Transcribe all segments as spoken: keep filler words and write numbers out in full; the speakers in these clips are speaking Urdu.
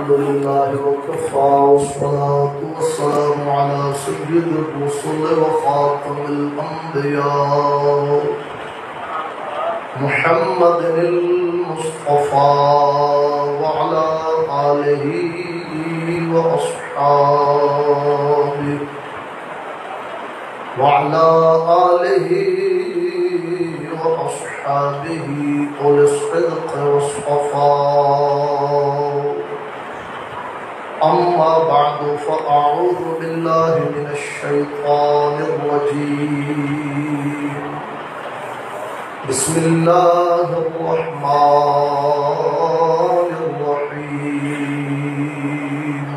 الحمد لله وكفى والصلاة والسلام على سيد الرسل وخاتم الأنبياء محمد المصطفى وعلى آله وأصحابه وعلى آله وأصحابه أولي الصدق والصفاء. أما بعد فأعوذ بالله من الشيطان الرجيم. بسم الله الرحمن الرحيم.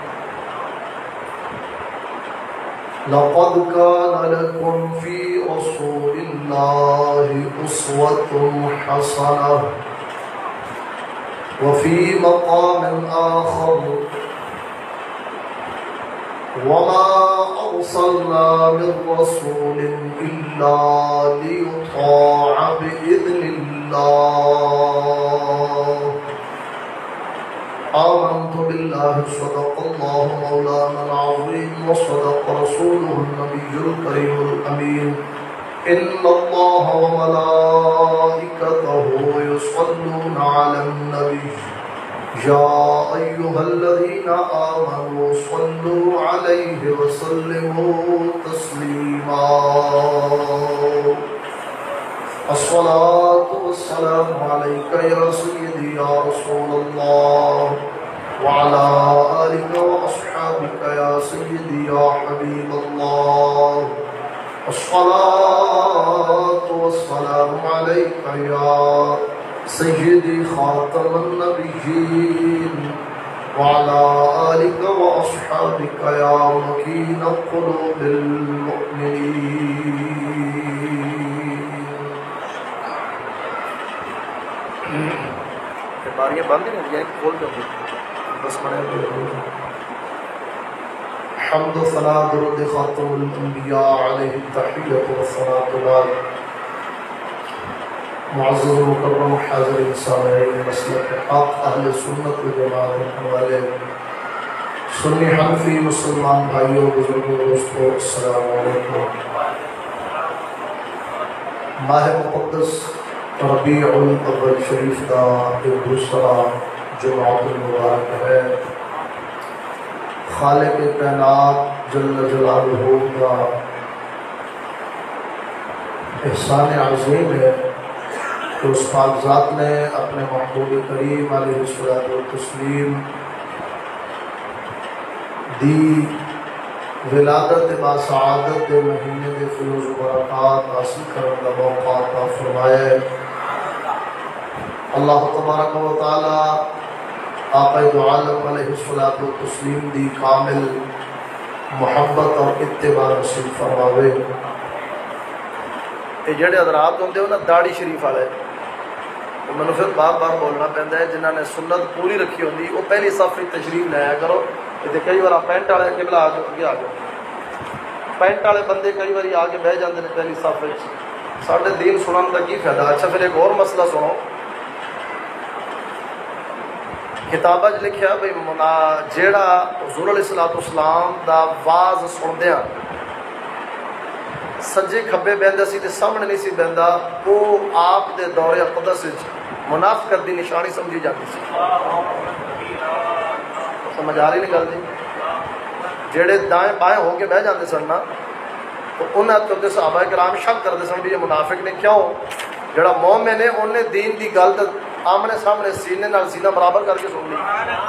لقد كان لكم في رسول الله أسوة حسنة. وفي مقام آخر وما أرسلنا من رسول إلا ليطاع بإذن الله. آمنت بالله صدق الله مولانا العظيم وصدق رسوله النبي الكريم الأمين. إن الله وملائكته يصلون على النبي يا أيها الذين آمنوا صلوا عليه وسلموا تسليما. الصلاة والسلام عليك يا سيدي يا رسول الله وعلى آلك وأصحابك يا سيدي يا حبيب الله. الصلاة والسلام عليك يا سيدي خاتم النبيين وعلى آلك وأصحابك يا مكين قلوب المؤمنين. باریاں بند نہیں ہوتی ہیں کھول دو بس بڑے حمد و ثنا درود خاتم الانبیاء علیہ التحیۃ والصلاۃ والسلام. معزز و مکرم حاضرین سامعین مسلک حق اہل سنت و جماعت رکھنے والے سنی حنفی مسلمان بھائیوں بزرگوں دوستوں السلام علیکم. ماہ مقدس ربیع الاول شریف کا ایک دوسرا جمعۃ المبارک ہے. خالق کائنات جل جلالہ کا احسان عظیم ہے کہ اس پاک ذات نے اپنے محبوب کریم علیہ الصلوۃ والتسلیم دی ولادت با سعادت دے مہینے دے فیوز و برکات حاصل کرنے کا موقع عطا فرمائے. اللہ تبارک و تعالی آقا دو عالم علیہ الصلوۃ والتسلیم دی کامل محبت اور اتباع نصیب فرماوے. یہ جڑے حضرات ہوندے ہو نا داڑھی شریف والے مینوں پھر بار بار بولنا پیندا ہے جنہاں نے سنت پوری رکھی ہوندی وہ پہلی صف وچ تشریف لایا کرو. تے کئی بار پینٹ والے قبلہ آ کے اگے آ گئے پینٹ والے بندے کئی بار آ کے بہ جاندے نے پہلی صف وچ. ساڈے دین سنن دا کی فائدہ. اچھا پھر ایک اور مسئلہ سنو. کتاباں وچ لکھیا بھئی جیڑا حضور علیہ الصلوۃ والسلام دا واز سندیاں سجے کھبے بہندا سی تے سامنے نہیں سی بہندا وہ آپ دے دور اقدس وچ منافقت دی نشانی سمجھی جاتی سی. سمجھ آ رہی نہیں گل جی؟ جڑے دائیں بائیں ہو کے بہ جاندے سن نا تو انہاں تے صحابہ کرام شک کردے سن بھی یہ منافق نے. کیوں؟ جڑا مومن ہے انہیں دین دی گل تے آمنے سامنے سینے نال سینہ برابر کر کے سن لی.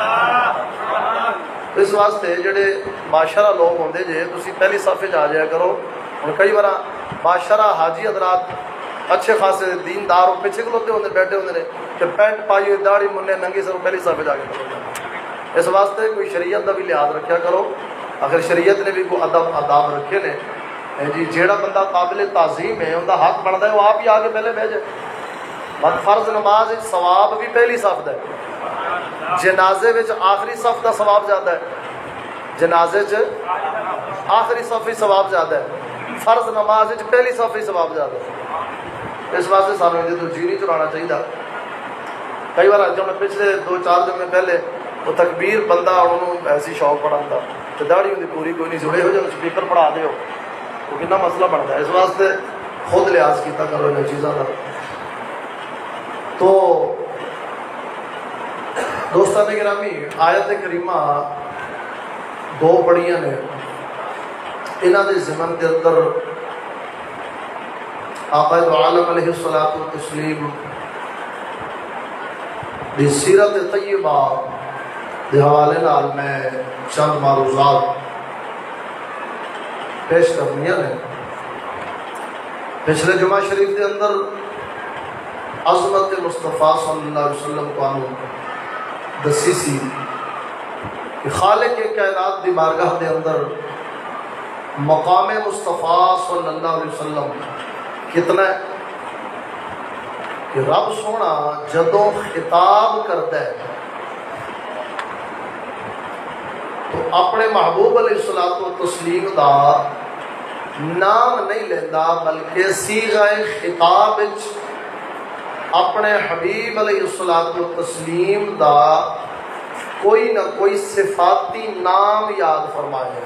اس واسطے جڑے معاشرہ لوگ ہوندے جے تسی پہلی صف وچ آ جایا کرو. اور کئی بار معاشرہ حاجی حضرات اچھے خاصے دیندار اور پیچھے کھلوتے ہوندے بیٹھے ہوندے نے کہ پینٹ پائی ہوئی داڑھی مننے ننگی سر پہلی صف وچ آ کے کھلو جاندے. اس واسطے کوئی شریعت کا بھی لحاظ رکھیا کرو. آخر شریعت نے بھی کوئی ادب آداب رکھے نے جی. جیڑا بندہ قابل تعظیم ہے ان کا حق بنتا ہے وہ آپ ہی آ کے پہلے بہ جائے. بس فرض نماز ثواب بھی پہلی صف دا ہے. جنازے وچ آخری صف دا ثواب زیادہ ہے. جنازے چ آخری صف ہی ثواب زیادہ ہے. فرض نماز وچ پہلی صف ہی ثواب زیادہ ہے. اس واسطے سانوں یہ تو جی نہیں چلانا چاہیے. کئی بار جب میں پچھلے دو چار دن میں پہلے وہ تکبیر بندہ انہوں ایسی شوق پڑھن کا تو داڑھی ان کی پوری کوئی نہیں جڑے ہو جائے سپیکر پڑھا دو وہ کتنا مسئلہ بنتا ہے. اس واسطے خود لحاظ کیتا کرو ان چیزوں کا. تو دوستان گرامی آیت کریمہ دو پڑھیاں نے انہاں دے ضمن کے اندر آقا دو عالم علیہ الصلوۃ والتسلیم دی سیرت طیبہ دے حوالے نال میں چند معروضات پیش کرنیاں نے. پچھلے جمعہ شریف کے اندر عظمت مصطفیٰ صلی اللہ علیہ وسلم کو آنو دسی سی کہ خالق کائنات دی بارگاہ دے اندر مقام مصطفیٰ صلی اللہ علیہ وسلم کتنا ہے کہ رب سونا جدوں خطاب کرتا ہے تو اپنے محبوب علیہ الصلوۃ والتسلیم دا نام نہیں لینا بلکہ صیغہ خطاب وچ اپنے حبیب علیہ الصلوۃ والتسلیم دا کوئی نہ کوئی صفاتی نام یاد فرمائے.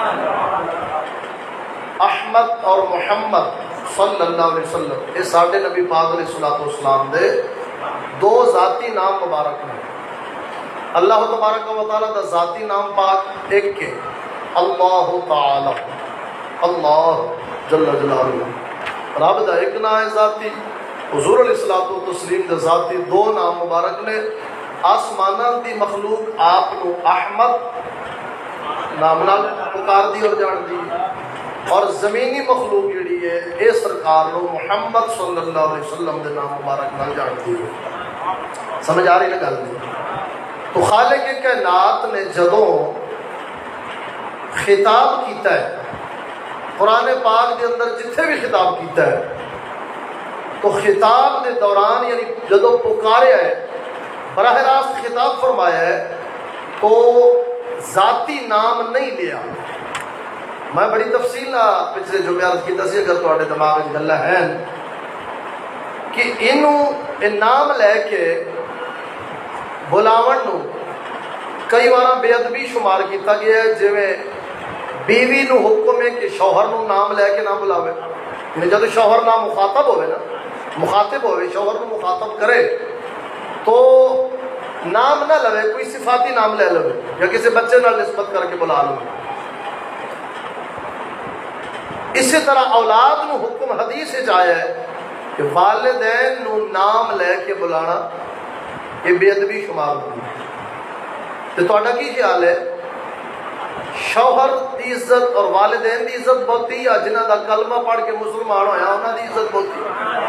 احمد اور محمد صلی اللہ علیہ وسلم یہ ساڈے نبی پاک علیہ الصلوۃ والسلام دے دو ذاتی نام مبارک ہیں. اللہ تبارک و تعالیٰ دا ذاتی نام پاک ایک ہے اللہ تعالی، اللہ جل جلالہ. رب دا ایک نام ہے ذاتی، حضور علیہ الصلوۃ والتسلیم دا ذاتی دو نام مبارک نے. آسمانہ دی مخلوق آپ کو احمد نام نال پکار دی اور جان دی، اور زمینی مخلوق جڑی ہے اے سرکار نو محمد صلی اللہ علیہ وسلم دے نام مبارک نال جان دی ہے. سمجھ آ رہی نا گل دی؟ تو خالق کائنات نے جدوں خطاب کیتا ہے قرآن پاک دے اندر جتھے بھی خطاب کیتا ہے تو خطاب دے دوران یعنی جدوں پکاریا ہے براہ راست خطاب فرمایا ہے تو ذاتی نام نہیں لیا. میں بڑی تفصیل نہ پچھلے جو عرض کیتا سی اگر تواڈے دماغ وچ گلاں ہیں کہ انہوں نام لے کے بلاون نو کئی بار بے ادبی شمار کیتا گیا ہے. جویں بیوی نو حکم ہے کہ شوہر نو نام لے کے نہ بلاوے، یعنی جب شوہر نہ مخاطب ہوئے نا مخاطب ہوئے شوہر نو مخاطب کرے تو نام نہ لوے، کوئی صفاتی نام لے لوے یا کسی بچے نال نسبت کر کے بلا لو. اسی طرح اولاد نو حکم حدیث وچ آیا ہے کہ والدین نو نام لے کے بلانا یہ بے ادبی شمار ہوتی ہے. تو تہاڈا کی خیال ہے شوہر دی عزت اور والدین دی عزت بہتی یا جنہاں دا کلمہ پڑھ کے مسلمان ہویا انہاں دی عزت بہتی؟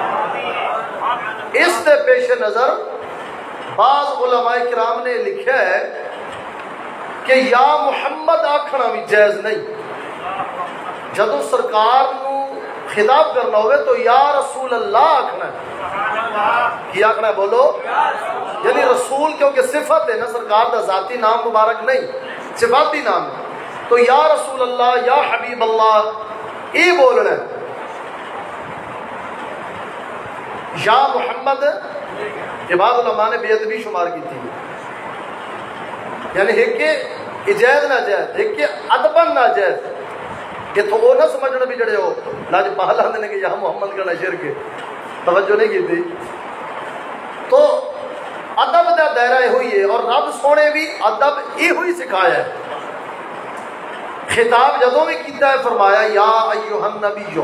اس دے پیش نظر بعض علماء کرام نے لکھا ہے کہ یا محمد آکھنا بھی جائز نہیں. جدو سرکار نو خطاب کرنا ہوئے تو یا رسول اللہ آکھنا ہے. کی آکھنا ہے بولو؟ یعنی رسول کیونکہ صفت ہے نا، سرکار دا ذاتی نام مبارک نہیں صفاتی نام ہے. تو یا رسول اللہ یا حبیب اللہ یہ بولنا ہے. یا محمد یہ بعض علماء نے بے ادبی شمار کی تھی، یعنی ایک کہ جائز نہ جائز ایک کہ ادبن نہ جائز. یہ تو وہ نہ سمجھنا بھی جڑے ہو لاج پہل آتے ہیں کہ یا محمد کرنا شیر کے توجہ نہیں کی تھی. تو ادب کا دائرہ یہ ہوئی ہے اور رب سونے بھی ادب یہ ہوئی سکھایا ہے. خطاب جدوں بھی کیتا ہے فرمایا یا ایھا النبی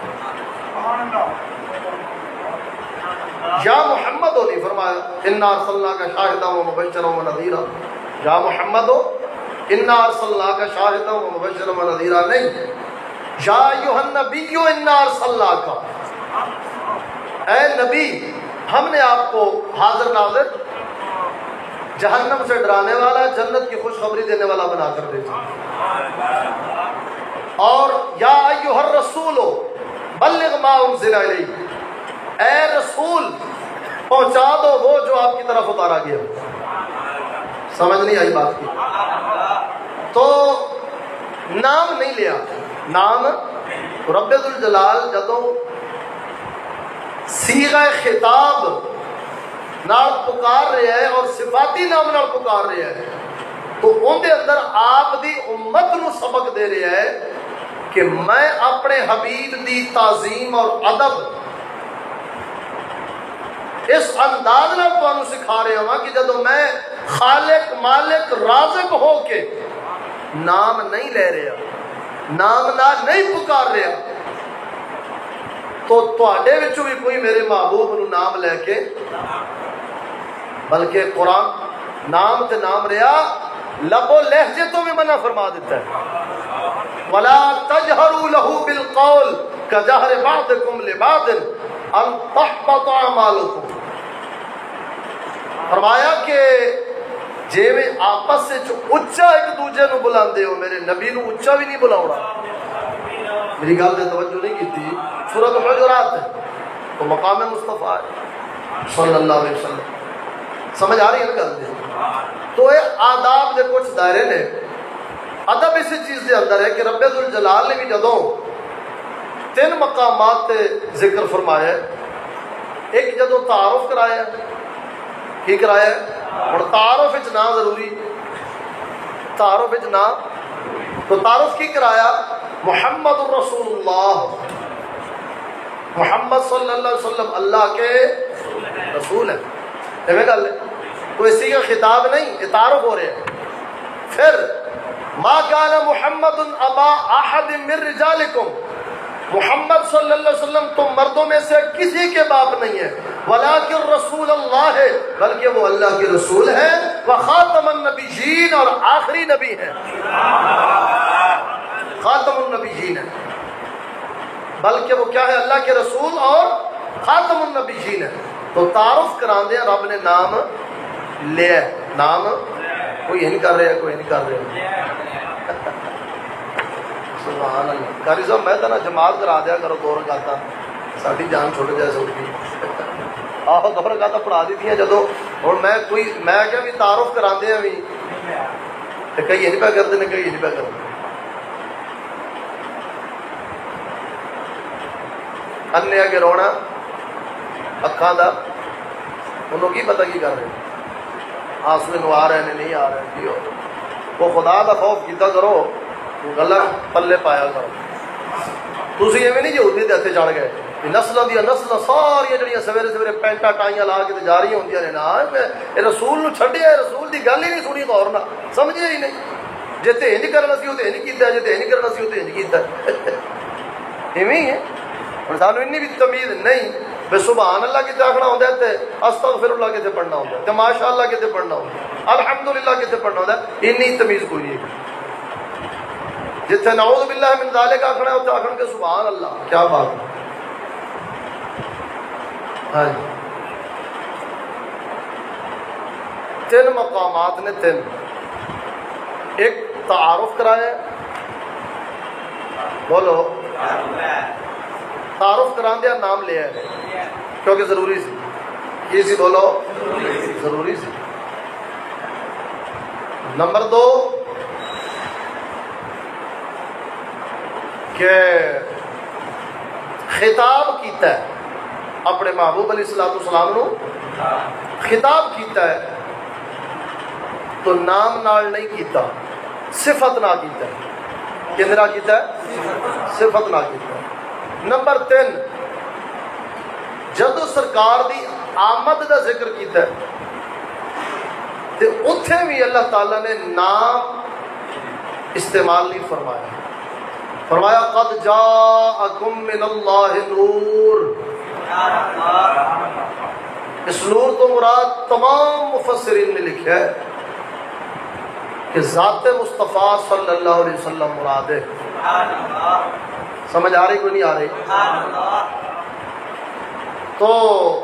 یا محمد ہو نہیں فرمایا انا ارسلناک شاہدا و مبشرا و نذیرا. یا محمد ہو انا ارسلناک شاہدا و مبشرا و نذیرا نہیں. یا ایھا النبی انا ارسلناک اے نبی ہم نے آپ کو حاضر ناظر جہنم سے ڈرانے والا جنت کی خوشخبری دینے والا بنا کر بھیجا. اور یا ایھا الرسول بلغ ما انزل الیک اے رسول پہنچا دو وہ جو آپ کی طرف اتارا گیا. سمجھ نہیں آئی بات کی؟ تو نام نہیں لیا. نام رب الجلال جدوں صیغہ خطاب نال پکار رہا ہے اور صفاتی نام نال پکار رہا ہے، تو ان دے اندر آپ دی امت نو سبق دے رہا ہے کہ میں اپنے حبیب دی تعظیم اور ادب اس انداز نال تانوں سکھا رہا ہوں کہ جدو میں خالق مالک رازق ہو کے نام نہیں لے رہا، نام نہ نہیں پکار رہا، تو تواڈے وچوں بھی کوئی میرے محبوب نو نام لے کے، بلکہ قرآن نام تے نام رہا لب و لہجے تو بھی منع فرما دیتا ہے، ولا تجہروا له بالقول كجهر بعضكم لبعض ان تحبط اعمالكم، فرمایا کہ جے میں آپس سے اچا ایک دوجے نو بلاندے ہو، میرے نبی نو اچا بھی نہیں بلاؤنا۔ میری گل تے توجہ نہیں کیتی، سورۃ الحجرات ہے تو مقام مصطفیٰ ہے صلی اللہ علیہ وسلم، سمجھ آ رہی ہے نا گل دے؟ تو یہ آداب دے کچھ دائرے نے، ادب اسی چیز دے اندر ہے کہ رب ذوالجلال نے بھی جدوں تین مقامات تے ذکر فرمایا ہے، ایک جدوں تعارف کرایا ہے، کی کرایا ہے؟ اور تعارف وچ نہ ضروری، تعارف وچ نہ، تو تعارف کی کرایا؟ محمد الرسول اللہ، محمد صلی اللہ علیہ وسلم اللہ کے رسول ہیں، ایویں گل ہے، تو اسی کا خطاب نہیں، یہ تعارف ہو رہا ہے۔ پھر ما کان محمد ابا احد من رجالکم، محمد صلی اللہ علیہ وسلم تم مردوں میں سے کسی کے باپ نہیں ہے، ولیکن رسول اللہ ہے، بلکہ وہ اللہ کے رسول ہیں، وخاتم النبیین، اور آخری نبی ہیں، خاتم النبیین ہے، بلکہ وہ کیا ہے؟ اللہ کے رسول اور خاتم النبیین ہے۔ تو تعارف کران دیا رب نے نام لیا، نام کوئی نہیں کر رہا، کوئی نہیں کر رہا، سبحان اللہ۔ قاری صاحب میں نا جماعت کرا دیا کرو دو رکعتاں، ساری جان چھوٹ جائے سب کی، آہو دو رکعتاں پڑھا دی تھیں جدو، اور میں کوئی میں کیا بھی تعارف کرا دیا بھی کئی یہ نہیں پہ کرتے نے، کئی یہ نہیں پہ کرتے، انے اگے رونا اکھاں دا، انہوں کی پتہ کی کر رہے ہیں، آنسویں نو آ رہے ہیں نہیں آ رہے ہیں، کی ہو وہ خدا دا خوف کیتا کرو، گلا پلے پایا کرو، تسی ایویں نہیں یہودی دے ہتھے چڑھ گئے، نسلاں دی نسلاں ساریاں جڑیاں سویرے سویرے پینٹا ٹائیاں لا کے تے جا رہی ہوندیاں نے، نا اے رسول نو چھڈیا، رسول دی گل ہی نہیں سنی غور نال، سمجھے ہی نہیں، جے تے انج کرنا سی او تے انج کیتا، جے تے انج کرنا سی او تے انج کیتا، ایویں ہی ہے۔ اور سانو انی بھی تمیز نہیں بے سبحان اللہ کتے آخنا ہوتا ہے، تے استغفر اللہ کتے پڑھنا ہوتا ہے، تے ماشاء اللہ کتے پڑھنا ہوتا ہے، الحمدللہ کتے پڑھنا ہوتا ہے، انی تمیز کوئی نہیں ہے۔ جتنے نعوذ باللہ من ذالک آخنا ہوتا ہے آخر کے سبحان اللہ، کیا بات ہے۔ ہاں جی، تین مقامات نے، تین، ایک تعارف کرایا، بولو تعارف کران دیا نام لیا ہے کیونکہ ضروری سی، یہ سی بولو ضروری سی۔ نمبر دو کہ خطاب کیتا ہے اپنے محبوب علیہ الصلوۃ والسلام نو، خطاب کیتا ہے تو نام نال نہیں کیتا، صفت نہ کیتا ہے، کندرا کیتا ہے؟ صفت نہ کیتا ہے۔ نمبر تین، جدو سرکار دی آمد دا ذکر کیتا ہے تے اتھے بھی اللہ تعالیٰ نے نام استعمال نہیں فرمایا، فرمایا قد جاءکم من اللہ نور، اس نور تو مراد تمام مفسرین نے لکھا ہے کہ ذات مصطفیٰ صلی اللہ علیہ وسلم مراد ہے۔ سمجھ آ رہی کوئی نہیں آ رہی؟ تو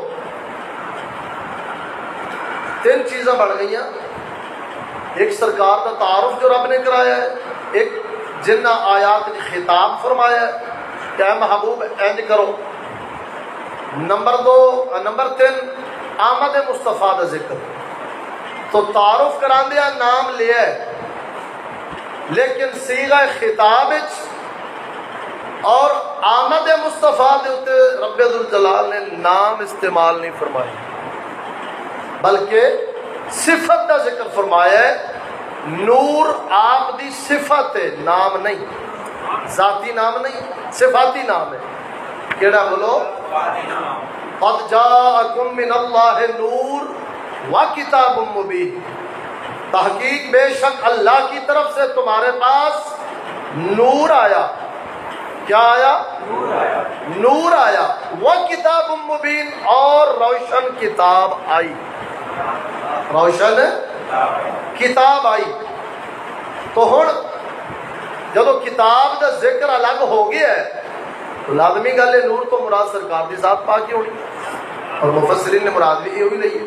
تین چیزیں بڑھ گئی ہیں، ایک سرکار کا تعارف جو رب نے کرایا ہے، ایک جنہ آیات نے خطاب فرمایا ہے کہ اے محبوب اینج کرو، نمبر دو نمبر تین آمد مصطفیٰ کا ذکر، تو تعارف کران دیا نام لیا ہے لیکن صیغہ خطاب اور آمد مصطفیٰ دے اتے رب ذوالجلال نے نام استعمال نہیں فرمایا۔ بلکہ صفت کا ذکر فرمایا ہے. نور آپ دی صفت ہے، نام نہیں، ذاتی نام نہیں، صفاتی نام ہے. کیڑا بولو؟ قد جاءکم من اللہ نور و کتاب مبین. تحقیق بے شک اللہ کی طرف سے تمہارے پاس نور آیا. کیا آیا؟ نور آیا. نور آیا. وہ کتاب مبین، اور روشن کتاب آئی. روشن کتاب آئی. تو ہن جدو کتاب دا ذکر الگ ہو گیا ہے تو لازمی گل ہے نور تو مراد سرکار دی ذات پاک ہی ہونی، اور مفسرین نے مراد بھی یہ لئی ہے.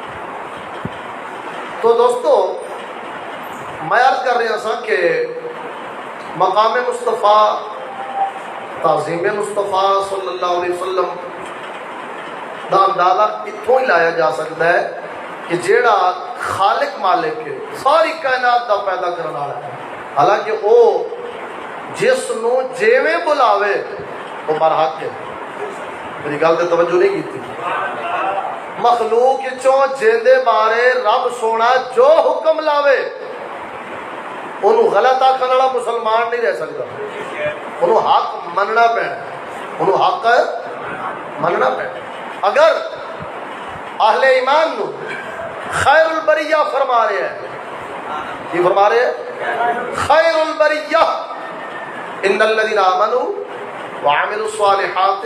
تو دوستو میں عرض کر رہا سا کہ مقام مصطفیٰ، تعظیم مصطفیٰ صلی اللہ علیہ وسلم دا اندازہ اتوں ہی لایا جا سکتا ہے کہ جیڑا خالق مالک ہے، ساری کائنات دا پیدا کرنے والا ہے. حالانکہ وہ جس نو جیویں بلاوے وہ برحق ہے. میری گل تے توجہ نہیں کی تھی. مخلوق چوں جیندے بارے رب سونا جو حکم لاوے انہوں غلط آکھن والا مسلمان نہیں رہ سکتا. انہوں حق مننا پینا، انہوں حق مننا پینا. اگر اہل ایمان نو خیر البریہ فرما رہے ہیں، یہ فرما رہے ہیں خیر البریہ ان الذین آمنوا وعملوا الصالحات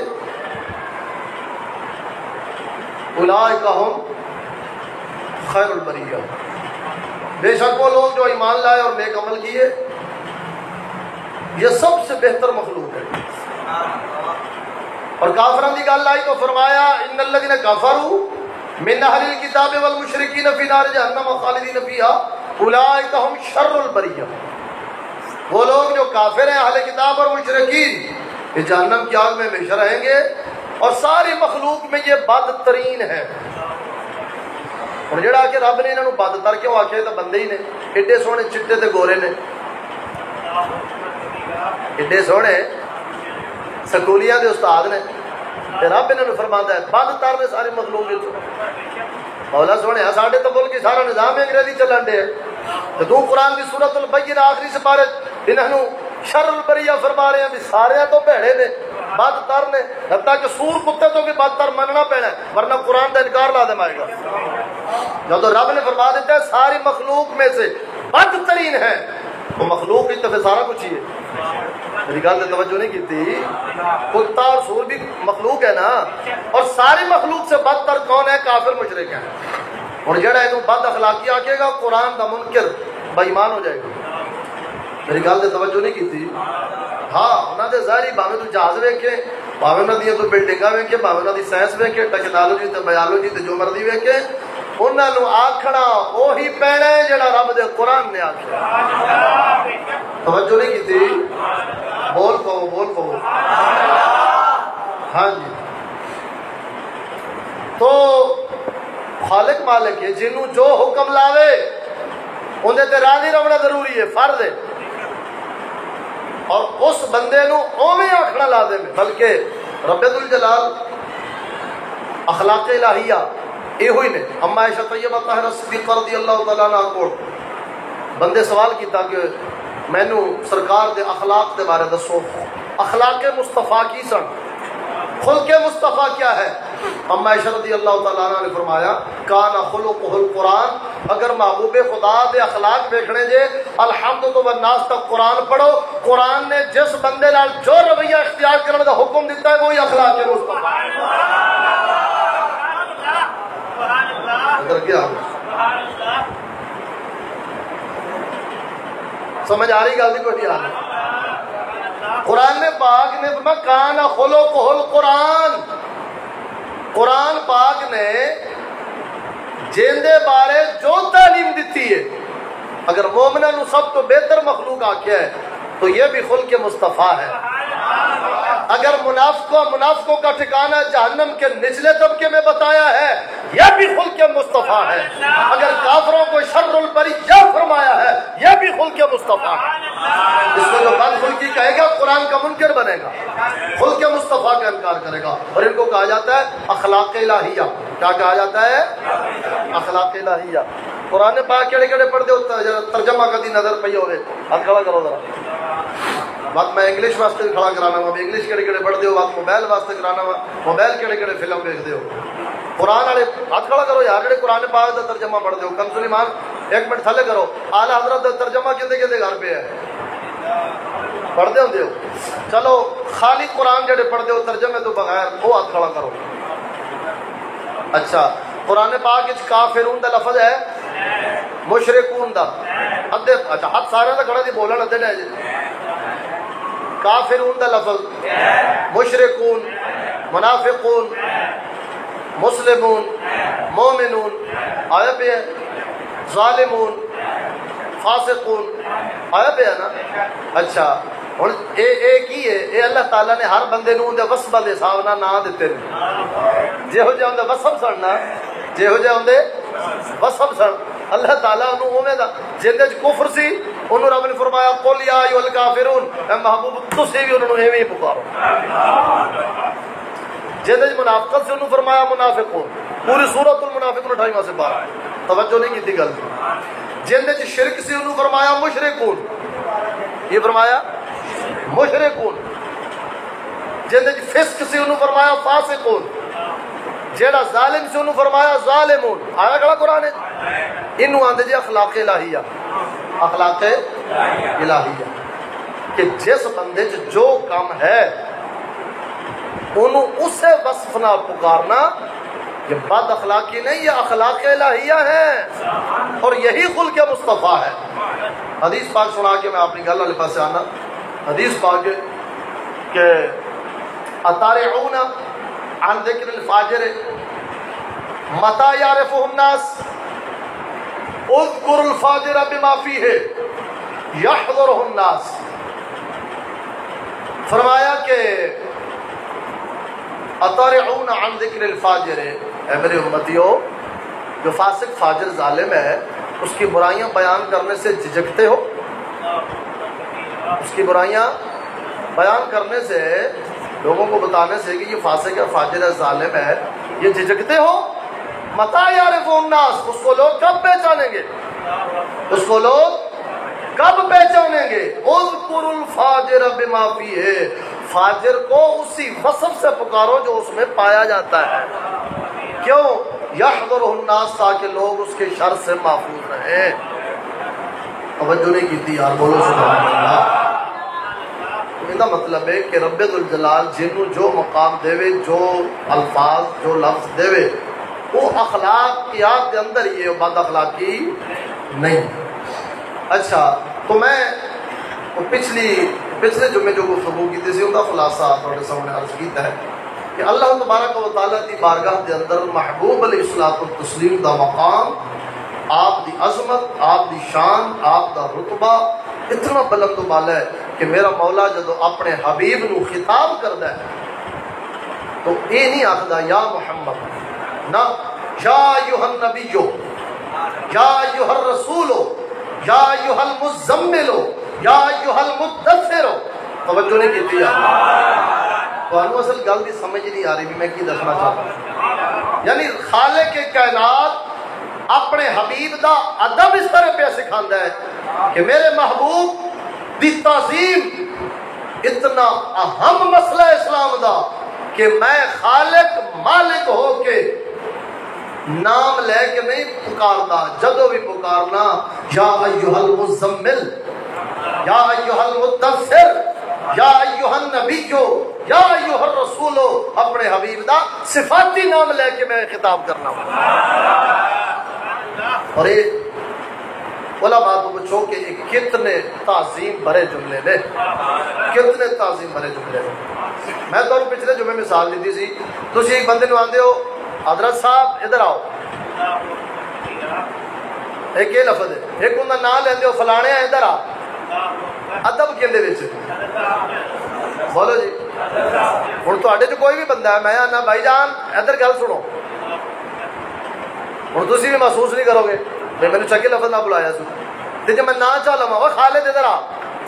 اولئک هم خیر البریہ. بے شک وہ لوگ جو ایمان لائے اور نیک عمل کیے یہ سب سے بہتر مخلوق ہے. اور کافران دی گل آئی تو فرمایا ان الذین کفروا من اہل الکتاب والمشرکین فی نار جہنم خالدین فیہا اولئک هم شر البریہ. وہ لوگ جو کافر ہیں اہل کتاب اور مشرکین یہ جہنم کی آگ میں ہمیشہ رہیں گے، اور ساری مخلوق میں یہ بدترین ہے. اور جڑا کہ رب نے انہوں نے بدتر کیوں آکھے تو بندے ہی نے، ایڈے سونے چٹے تے گورے نے، ایڈے سونے سکولیاں دے استاد نے، تے رب انہوں نے فرماتا ہے بدتر نے ساری مخلوق وچ. مولا سونے ساڈے تو ملک سارا نظام انگریزی چلن دے، تو تو قرآن کی سورۃ البینہ آخری سپارے انہوں شر البریہ فرما رہے ہیں بھی سارے تو بھڑے نے، بدتر نے، حتیٰ کہ سور کتے تو بھی بدتر مننا پینا ہے ورنہ قرآن کا انکار لازم آئے گا. جب تو رب نے فرما دیتا ہے ساری مخلوق میں سے بدترین ہے، تو مخلوق کی طرف سارا کچھ ہی ہے. میری گل نے توجہ نہیں کی تھی. کتا اور سور بھی مخلوق ہے نا، اور ساری مخلوق سے بدتر کون ہے؟ کافر مشرک ہے. اور جڑا انہوں بد اخلاقی آکھے گا قرآن دا منکر بے ایمان ہو جائے گا. میری گل نے توجہ نہیں کی تھی. ہاں انہوں نے ظاہری بھاوے تو جہاز ویکھے، بھاوے انہوں نے تو بلڈنگاں ویکھے، بھاوے انہوں نے سائنس ویکھے، ٹیکنالوجی تے بایولوجی تے جو مرضی ویکھے، انہوں نے آکھنا وہی پینا ہے جڑا رب دے قرآن نے آکھیا. توجہ نہیں کی تھی. بول پو بول پو. ہاں جی. تو خالق مالک ہے جنوں جو حکم لاوے اندے تے راضی رہنا ضروری ہے، فرض ہے. اور اس بندے نو اوویں آکھنا لازم ہے. بلکہ رب الجلال اخلاق الہیہ یہ ہوئی نے. اما عائشہ طیبہ طاہرہ صدیقہ رضی اللہ تعالیٰ عنہ کو بندے سوال کیتا کہ مینو سرکار دے اخلاق دے بارے دسو، اخلاق مصطفیٰ کی سن، خلق مصطفیٰ کیا ہے؟ اما عائشہ رضی اللہ تعالیٰ عنہ نے فرمایا کان خلقہ القرآن. اگر محبوب خدا دے اخلاق دیکھنے جے الحمد تو والناس تک قرآن پڑھو. قرآن نے جس بندے نال جو رویہ اختیار کرنے کا حکم دیتا ہے وہی اخلاق مصطفیٰ. اگر کیا سمجھ آ رہی گل دی کوئی نہیں. قرآن نے پاک نے فرمایا کان خلقہ القرآن. قرآن پاک نے جیندے بارے جو تعلیم دیتی ہے، اگر مومنہ نو سب تو بہتر مخلوق آکھیا ہے تو یہ بھی خلق مصطفیٰ ہے. اگر منافقوں منافقوں کا ٹھکانہ جہنم کے نچلے طبقے میں بتایا ہے یہ بھی خلق مصطفیٰ ہے. اگر کافروں کو شر البریہ فرمایا ہے یہ بھی خلق مصطفیٰ ہے. اس کو جو بد خلقی کہے گا قرآن کا منکر بنے گا، خلق مصطفیٰ کا انکار کرے گا. اور ان کو کہا جاتا ہے اخلاق الہیہ. کیا کہا جاتا ہے؟ اخلاق الہیہ قرآن پاک کہڑے کہڑے پڑھ دے ہوتا ہے ترجمہ کدی نظر پئی ہوے ہاتھ کھڑا کرو ذرا بات میں انگلش واسطے بھی کھڑا کرانا وا انگلش کہڑے کہڑے پڑھ دے ہو بات موبائل واسطے کرانا وا موبائل کہڑے کہڑے فلم دیکھتے ہو قرآن والے ہاتھ کھڑا کرو یار جڑے قرآن پاک دا ترجمہ پڑھ دے ہو کم سلیمان ایک منٹ تھلے کرو اعلی حضرت دا ترجمہ کندے کندے گھر پہ ہے پڑھتے ہوندے ہو چلو خالی قرآن جڑے پڑھتے ہو ترجمے تو بغیر وہ ہاتھ کھڑا کرو اچھا قرآن پاک وچ کافرون دا لفظ ہے مشرکون دا ادھے اچھا ہاتھ سارے دا کھڑا دی بولن ادھے نے کافرون دا لفظ مشرکون منافقون مسلمون مومنون آیا پہ ہے ظالمون فاسقون آیا پہ ہے نا اچھا ہوں اے اے کی ہے اے اللہ تعالیٰ نے ہر بندے نو دے وصفہ دے حساب نال نام دیتے ہیں جہو جہاں دے وصف سن نا جہو جہاں دے وصف سن اللہ تعالیٰ انہوں اوویں دا جندے وچ کفر سی انہوں رب نے فرمایا قل یا ایھا الکافرون اے محبوب تسی بھی انہوں نے ایویں پکارو جندے وچ منافقت سے انہوں فرمایا منافقون پوری سورۃ المنافقون اٹھائیواں سے بارہ توجہ نہیں کیتی گل جندے وچ شرک سے انہوں فرمایا مشرکون یہ فرمایا مشرکون جندے وچ فسق سے انہوں فرمایا فاسقون جیڑا ظالم سے انہوں فرمایا ظالمون آیا کڑا قرآن ہے انہوں آندے جی اخلاق الہیہ اخلاق الہیہ کہ جس بندے جو کام ہے انہوں اسے وصف نہ پکارنا یہ بد اخلاقی نہیں یہ اخلاق الہیہ ہے اور یہی خلق مصطفیٰ ہے حدیث پاک سنا کے میں اپنی گل والے پاس آنا حدیث پاک کہ اتارعون عن ذکر الفاجر متى يعرفه الناس اذكر الفاجر بما فيه يحضره الناس فرمایا کہ اتارعون عن ذکر الفاجر اے میرے امتیو جو فاسق فاجر ظالم ہے اس کی برائیاں بیان کرنے سے جھجکتے ہو اس کی برائیاں بیان کرنے سے لوگوں کو بتانے سے کہ یہ فاسق ہے فاجر ہے ظالم ہے یہ جھجکتے ہو متا یعرف الناس اس کو لوگ کب پہچانیں گے اس کو لوگ کب پہچانیں گے اذکر الفاجر بما فیہ فاجر کو اسی وصف سے پکارو جو اس میں پایا جاتا ہے کیوں یحضرہ الناس تاکہ لوگ اس کے شر سے محفوظ رہیں توجہ نہیں کی تھی یار بولو سبحان اللہ یہ مطلب ہے کہ رب الجلال جنوں جو مقام دے جو الفاظ جو لفظ دے وہ اخلاقیات کے اندر یہ بد اخلاقی نہیں اچھا تو میں پچھلی پچھلے جمعے جو گفتگو کی تھی ان کا خلاصہ تھوڑے سامنے عرض کیتا ہے کہ اللہ تبارک و تعالیٰ کی بارگاہ کے اندر محبوب علیہ الصلوۃ والتسلیم دا مقام آپ دی عظمت آپ دی شان آپ دا رتبہ اتنا بلند و بالا ہے کہ میرا مولا جدو اپنے حبیب نو خطاب کردا ہے تو یہ نہیں آخدا یا محمد نہ یا ایھا النبی یا ایھا الرسول یا ایھا المزمل یا ایھا المدثر توجہ نہیں کیتی تو انو اصل گل دی سمجھ نہیں آ رہی بھی میں کی دسنا چاہتا ہوں یعنی خالق کائنات اپنے حبیب دا ادب اس طرح پہ سکھاندا ہے کہ میرے محبوب دی تعظیم اتنا اہم مسئلہ اسلام دا کہ میں خالق مالک ہو کے نام لے کے نہیں پکارتا جدو بھی پکارنا یا ایھا المزمل یا ایھا المدثر یا ایھا النبی یا ایھا الرسول اپنے حبیب دا صفاتی نام لے کے میں خطاب کرنا ہوں اور یہ علماء تو پوچھو کہ یہ کتنے تعظیم بھرے جملے نے کتنے تعظیم بھرے جملے نے میں تو پچھلے جمعے مثال دیتی سی تسی ایک بندے نو آندے ہو حضرت صاحب ادھر آؤ ایک یہ لفظ ہے ایک انہاں نام لیندے ہو فلانے ادھر آ ادب کیندے وچ بولو جی ہن تواڈے چ کوئی بھی بندہ ہے میں آنا بھائی جان ادھر گل سنو ہوں تھی بھی محسوس نہیں کرو گے میں نے چنگے لفظ نہ بلایا سو تو جب میں نہ چاہ لوا وہ خالد ادھر آ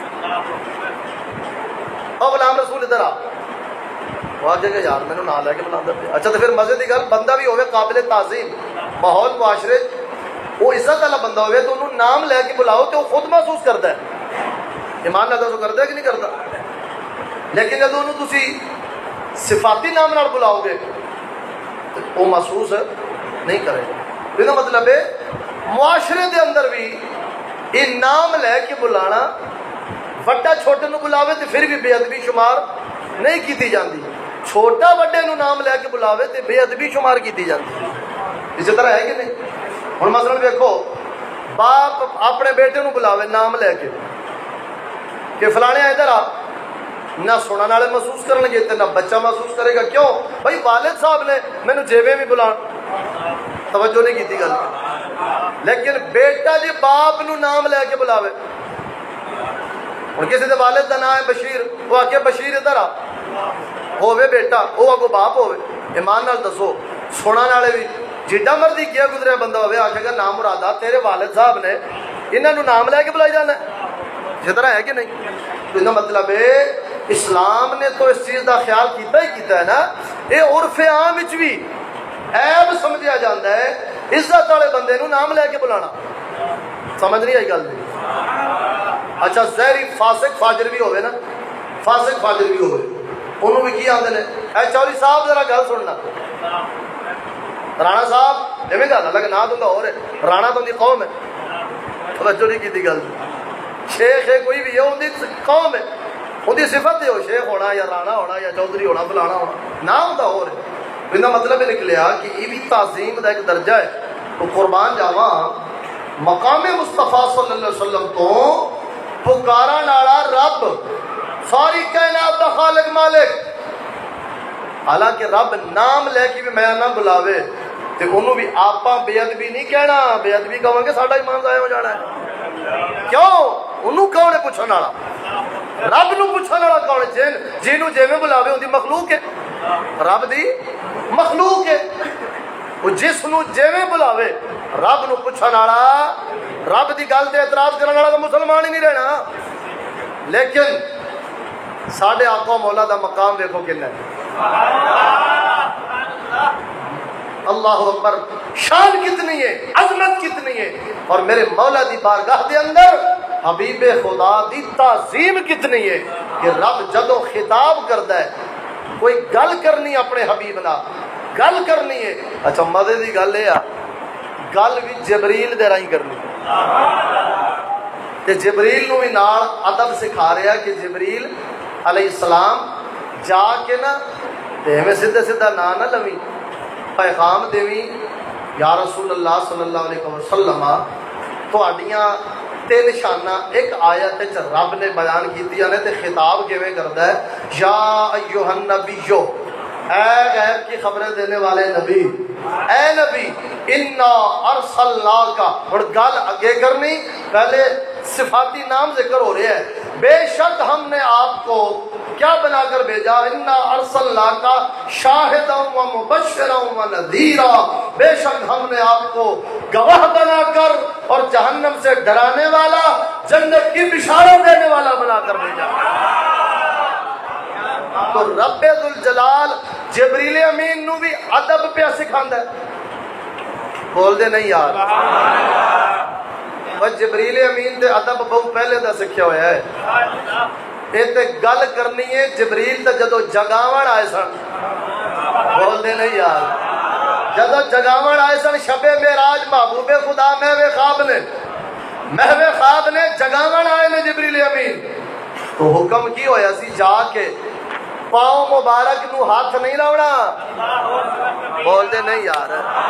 غلام رسول ادھر آ وہ آ کے یار مینو نہ لے کے بنا دے اچھا تو پھر مزے کی گل بندہ بھی ہوئے قابل تعظیم ماحول معاشرے وہ عزت والا بندہ ہوئے تو انہوں نام لے کے بلاؤ تو وہ خود محسوس کرتا ہے، ایمان نال تو کرتا ہے کہ نہیں کرتا. لیکن جب انہوں تسی صفاتی نام نال بلاؤ گے تو وہ محسوس نہیں کرے گا. یہ مطلب ہے معاشرے دے اندر بھی یہ نام لے کے بلانا، وڈا چھوٹے نو بلاوے تو پھر بھی بے ادبی شمار نہیں کیتی جاندی، چھوٹا وڈے نو نام لے کے بلاوے تو بے ادبی شمار کیتی جاندی. اسی طرح ہے کہ نہیں؟ ہن مثلا دیکھو باپ اپنے بیٹے نو بلاوے نام لے کے کہ فلانے ادھر آ، نہ سننے والے محسوس کرن گے تے نہ بچہ محسوس کرے گا. کیوں بھائی والد صاحب نے مینوں جیویں بھی بلان، توجہ نہیں کیتی گل. لیکن بیٹا جی باپ نو نام لے کے بلاوے، ہوں کسی دے والد کا نام ہے بشیر، وہ آ کے بشیر ادھر آ ہوے بیٹا، وہ اگو باپ ہوے. ایمان نال دسو سننے والے بھی جڈا مرضی کیا گزریا بندہ ہوے آکھے گا نام مرادا تیرے والد صاحب نے انہاں نو نام لے کے بلائی جانا ہے. اسی طرح ہے کہ نہیں؟ تو اس کا مطلب ہے اسلام نے تو اس چیز کا خیال کیتا ہی کیتا ہے نا. یہ عرف عام وچ بھی عیب سمجھا جاتا ہے عزت والے بندے نو نام لے کے بلانا. سمجھ نہیں آئی گل جی؟ اچھا زہری فاسق فاجر بھی ہوئے نا، فاسق فاجر بھی ہوئے، انہوں بھی کی آتے ہیں اے چوری صاحب ذرا گل سننا، رانا صاحب ایویں گل الگ نہ تو ہو رہے رانا تو قوم ہے. توجہ نہیں کی گل. شیخ ہے کوئی بھی ہے ان کی قوم ہے، ان کی صفت ہے وہ شیخ ہونا یا رانا ہونا یا چودھری ہونا فلانا ہونا، نام تو ہو رہے. اس کا مطلب یہ نکلیا کہ یہ بھی تعظیم کا ایک درجہ ہے. تو قربان جاوا مقام مصطفیٰ صلی اللہ علیہ وسلم تو پکارا نالا رب ساری کائنات کا خالق مالک، حالانکہ رب نام لے کے بھی میں نہ بلاوے تو انہوں بھی آپاں بے ادبی نہیں کہنا. بے ادبی کہوں گے ساڈا ایمان ضائع ہو جانا ہے. کیوں؟ انہوں کون ہے پوچھنے والا؟ رب نو پوچھنے والا کون ہے؟ جن جنوں جیویں بلاوے ان دی مخلوق ہے، رب دی مخلوق ہے. وہ جس نو جیویں بلاوے رب نو پوچھنے والا، رب دی گل تے اعتراض کرنے والا تو مسلمان ہی نہیں رہنا. لیکن ساڈے آقا مولا دا مقام دیکھو کنا ہے. اللہ اکبر، شان کتنی ہے، عظمت کتنی ہے. اور میرے مولا دی بارگاہ دے اندر حبیب خدا دی تعظیم کتنی ہے کہ رب جدو خطاب کرتا ہے کوئی گل کرنی اپنے حبیب نال گل کرنی ہے. اچھا مزے دی گل یہ گل بھی جبریل دے راہیں کرنی تے جبریل نو بھی نال ادب سکھا رہا کہ جبریل علیہ السلام جا کے نا تے میں سیدھا سیدھا نا نہ لویں، پیغام دیویں یا رسول اللہ صلی اللہ علیہ وسلم تہاڈیاں تین شانہ ایک آیت وچ رب نے بیان کیتیاں نے تے خطاب کیویں کردا ہے یا ایھا النبیو، اے غیب کی خبریں دینے والے نبی، اے نبی انا ارسلناک. اور گل اگے کرنی پہلے صفاتی نام ذکر ہو رہے ہیں. بے شک ہم نے آپ کو کیا بنا کر بھیجا، انا ارسلناک شاہدا و مبشرا و نذیرا، بے شک ہم نے آپ کو گواہ بنا کر اور جہنم سے ڈرانے والا جنت کی بشارت دینے والا بنا کر بھیجا. تو رب ذوالجلال جبریل امین نو بھی ادب پہ سکھاندا ہے. بول دے نہیں یار، اور جبریل امین تے ادب بہت پہلے دا سکھیا ہوا ہے. یہ تے گل کرنی ہے جبریل تے جدو جگاون آئے سن، بول دے نہیں یار، جدو جگاون آئے سن شب معراج محبوب خدا محو خواب نے محو خواب نے جگاون آئے نے جبریل امین. تو حکم کی ہویا سی جا کے پاؤں مبارک نو ہاتھ نہیں لاؤنا، بول دے نہیں یار،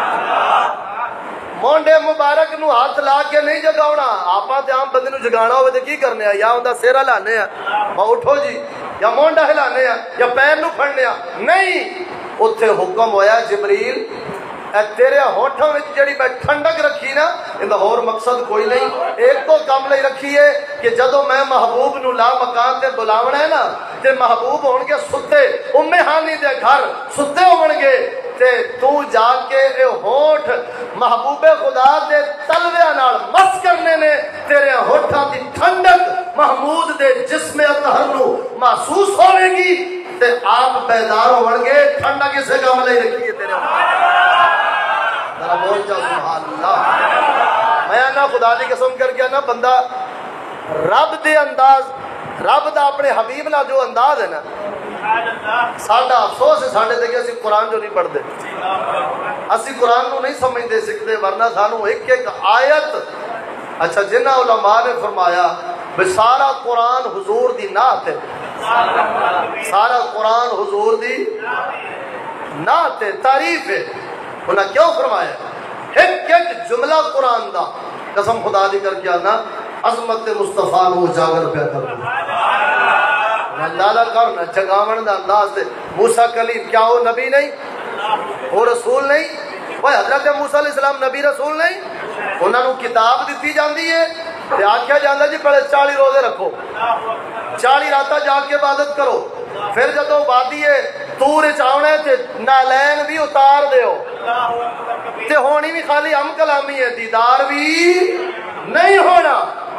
مونڈے مبارک نو ہاتھ لا کے نہیں جگاؤنا. آپ عام بندے نو جگانا ہوئے تو کی کرنے ہیں؟ یا اندر سیرا لانے ہیں با اٹھو جی، یا مونڈا ہلانے ہیں یا پیر نو پھڑنے ہیں. نہیں، اتھے حکم ہویا جبریل اے تیرے ہوٹھوں میں جڑی میں ٹھنڈک رکھی نا اندہ اور مقصد کوئی نہیں، ایک تو کام لئی رکھی ہے کہ جدو میں محبوب نو لا مکان تے بلاونا ہے نا تے محبوب ہون گے ستے امی ہانی دے گھر ستے ہون گے تے تو جا کے اے ہوٹھ محبوب خدا دے تلوے نال مس کرنے نے تیرے ہوٹھاں دی ٹھنڈک محمود دے جسم اطہر نو محسوس ہوے گی تے آپ بیدار ہون گے. ٹھنڈک کسے کام لئی رکھی ہے تیرے بول جا سبحان اللہ. میں نا خدا دی قسم کر کے نا بندہ رب دے انداز رب دا اپنے حبیب نا جو انداز ہے نا ساڈا افسوس ہے ساڈے تے کہ اسی قرآن جو نہیں پڑھتے اسی قرآن نو نہیں سمجھتے سکھتے ورنہ سانو ایک ایک آیت. اچھا جنہ علماء نے فرمایا بے سارا قرآن حضور دی نعت ہے سارا قرآن حضور دی نعت ہے تعریف ہے. انہاں کیوں فرمایا ایک ایک جملہ قرآن دا قسم خدا دی کر کے آنا عظمت مصطفیٰ نو اجاگر پیا کر دو. اندازہ کرنا جگاون دا انداز دے. موسیٰ کلیم کیا وہ نبی نہیں وہ رسول نہیں وہ حضرت موسیٰ علیہ السلام نبی رسول نہیں. انہوں نے کتاب دیتی جاندی ہے تے آکھیا جاندا جی پہلے چالی روزے رکھو چالی راتاں جاگ کے عبادت کرو پھر جدوں وادی طور وچ آونا ہے تے نالین بھی اتار دیو تے ہونی بھی خالی ہم کلامی ہے دیدار بھی نہیں ہونا.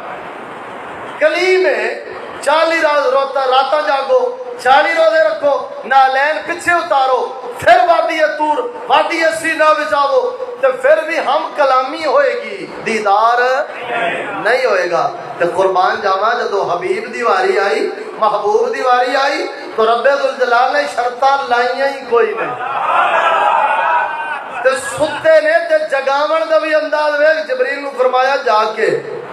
کلیم ہے چالی راتاں جاگو چالی روزے رکھو نالین پیچھے اتارو پھر وادی طور وادی سینا بچاو تو پھر بھی ہم کلامی ہوئے گی دیدار نہیں ہوئے گا. تو قربان جاوا جدو حبیب دی واری آئی محبوب دی واری آئی تو رب ذوالجلال نے شرطاں لائیاں ہی کوئی نہیں. تو ستے نے تے جگاون دا بھی انداز ویکھ جبریل نو فرمایا جا کے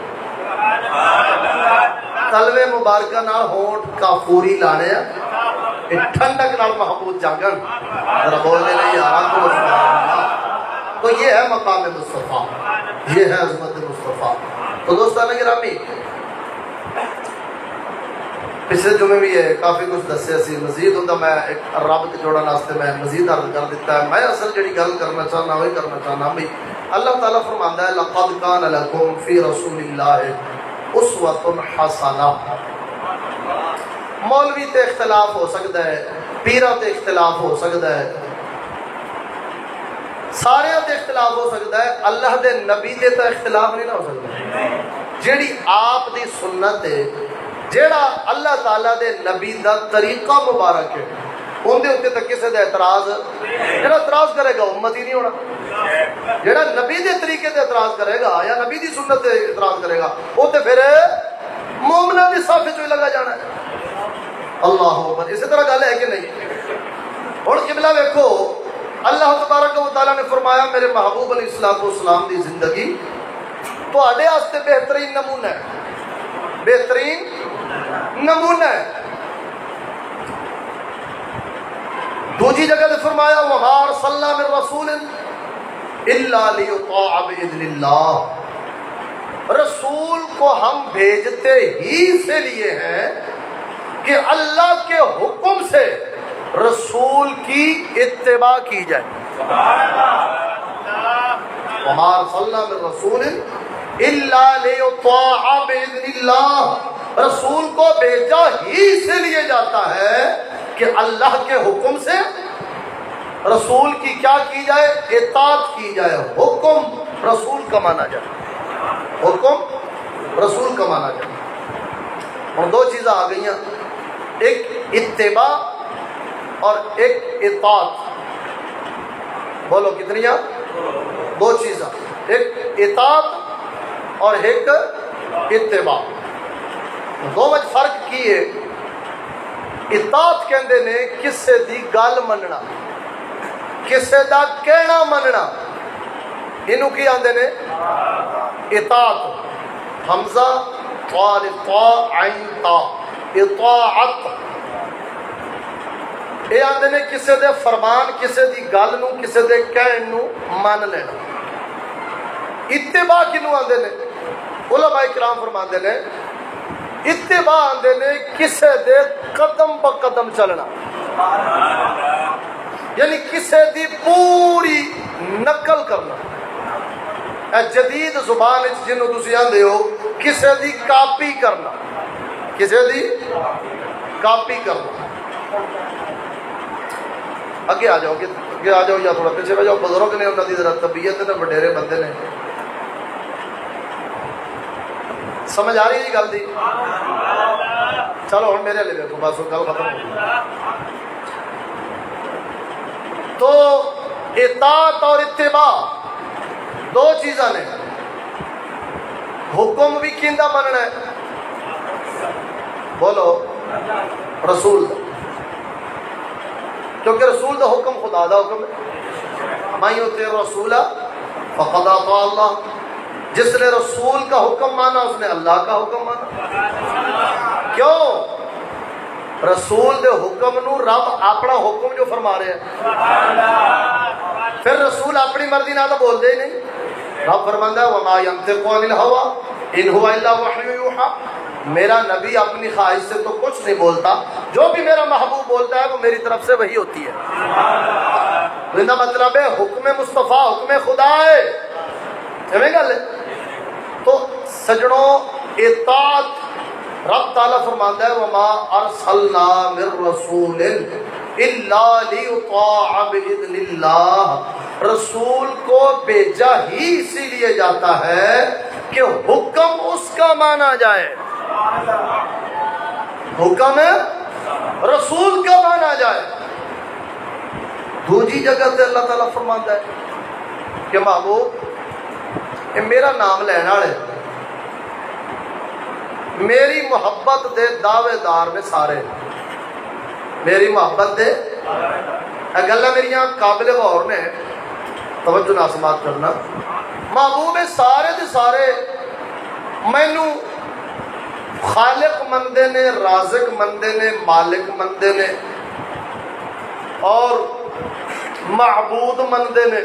تلوے مبارکہ نال ہونٹ کافوری لانے ہیں ٹھنڈک نال محبوب جاگن ذرا بولنے نہیں یار کو سبحان اللہ. تو یہ ہے مقام مصطفیٰ یہ ہے عظمت مصطفیٰ. تو دوستان گرامی پچھلے جمعے بھی ہے کافی کچھ دسیا سی مزید ہوتا میں ایک رب کے جوڑا واسطے میں مزید عرض کر دیتا ہے. میں اصل جڑی گل کرنا چاہنا وہی کرنا چاہنا بھائی اللہ تعالیٰ فرماندا ہے لقد کان لکم فی رسول اللہ اسوۃ حسنہ. مولوی تے اختلاف ہو سکتا ہے پیرا تے اختلاف ہو سکتا ہے سارے تے اختلاف ہو سکتا ہے اللہ دے نبی دے تے اختلاف نہیں نہ ہو سکتا. جیڑی آپ دی سنت ہے جیڑا اللہ تعالیٰ دے نبی دا طریقہ مبارک ہے ان دے اتنے تک کسی دا اعتراض جیڑا اعتراض کرے گا امت ہی نہیں ہونا. جیڑا نبی دے طریقے تے اعتراض کرے گا یا نبی دی سنت تے اعتراض کرے گا وہ تے پھر مومنہ دی صف وچ لگا جانا ہے. اللہ اکبر. اسی طرح گل ہے کہ نہیں. ہن قبلہ ویکھو اللہ تبارک و تعالیٰ نے فرمایا میرے محبوب علیہ الصلوۃ والسلام دی زندگی تواڈے واسطے بہترین نمونہ ہے بہترین نمونہ ہے. دوسری جگہ تے فرمایا وما ارسلنا من رسول الا لیطاع باذن اللہ. رسول کو ہم بھیجتے ہی سے لیے ہیں کہ اللہ کے حکم سے رسول کی اتباع کی جائے. وما ارسلنا من رسول الا لیطاع باذن اللہ. رسول کو بھیجا ہی سے لیے جاتا ہے کہ اللہ کے حکم سے رسول کی کیا کی جائے اطاعت کی جائے. حکم رسول کا مانا جائے حکم رسول کا مانا جائے. اور دو چیزیں آ گئی ہیں ایک اتباع اور ایک اطاعت. بولو کتنیاں دو چیزیں ایک اطاعت اور ایک اتباع. دو وچ فرق کی ہے. اطاعت کہندے نے کسے دی گل مننا کسے دا کہنا مننا اینو کی آندے نے اطاعت. حمزہ طا طا عین تا اطاعت. اے آندے نے کسے دے فرمان کسے دی گل نو کسے دے کہن نو مان لینا. اتباع کینو آندے نے علماء کرام فرماندے نے اتباع آندے نے کسے دے قدم با قدم چلنا یعنی کسے دی پوری نقل کرنا. اے جدید زبان جنہوں تسی آندے ہو کسے دی کاپی کرنا کسے دی کاپی کرنا. اگے آ جاؤ اگے آ جاؤ یا تھوڑا پیچھے بہ جاؤ. بزرگ نے انہوں کی ذرا طبیعت نے وڈیرے بندے نے سمجھ آ رہی ہے گل دی. چلو ہوں میرے لیے دیکھو بس گل ختم ہو گئی. تو اطاعت اور اتباع دو چیزاں نے، حکم بھی کیندا مننا ہے، بولو رسول دا، کیونکہ رسول دا حکم خدا دا حکم ہے، من یطع الرسول فقد اطاع اللہ، جس نے رسول کا حکم مانا اس نے اللہ کا حکم مانا۔ کیوں؟ رسول دے حکم نو رب اپنا حکم جو فرما رہے ہیں، پھر رسول اپنی مرضی نہ تو بول دے ہی نہیں۔ رب فرماندا ہے وما ينطق عن الهوى ان هو الا وحی یوحى، میرا نبی اپنی خواہش سے تو کچھ نہیں بولتا، جو بھی میرا محبوب بولتا ہے وہ میری طرف سے وہی ہوتی ہے۔ اس کا مطلب ہے حکم مصطفیٰ حکم خدا ہے، ایویں گل ہے۔ تو سجنوں اطاعت، رب تعالیٰ فرماتا ہے وما ارسلنا من رسول الا لیطاع باذن اللہ، رسول کو بھیجا ہی اسی لیے جاتا ہے کہ حکم اس کا مانا جائے، حکم رسول کا مانا جائے۔ دوسری جگہ سے اللہ تعالیٰ فرماتا ہے کہ محبوب یہ میرا نام لینا والے میری محبت دے دعوے دار میں سارے، میری محبت دے گلا میری قابل غور نے، توجہ نہ سماعت کرنا، محبوب سارے دے سارے مینو خالق مندے نے، رازق مندے نے، مالک مندے نے اور معبود مندے نے،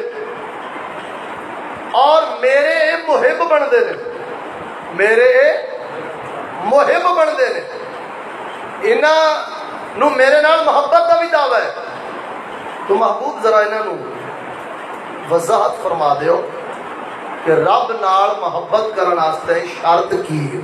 اور میرے محب بندے نے، میرے محب بندے نے، انہاں نو میرے نال محبت کا بھی دعویٰ ہے۔ تو محبوب ذرا انہاں نو وضاحت فرما دیو کہ رب نال محبت کرن واسطے شرط کی ہے؟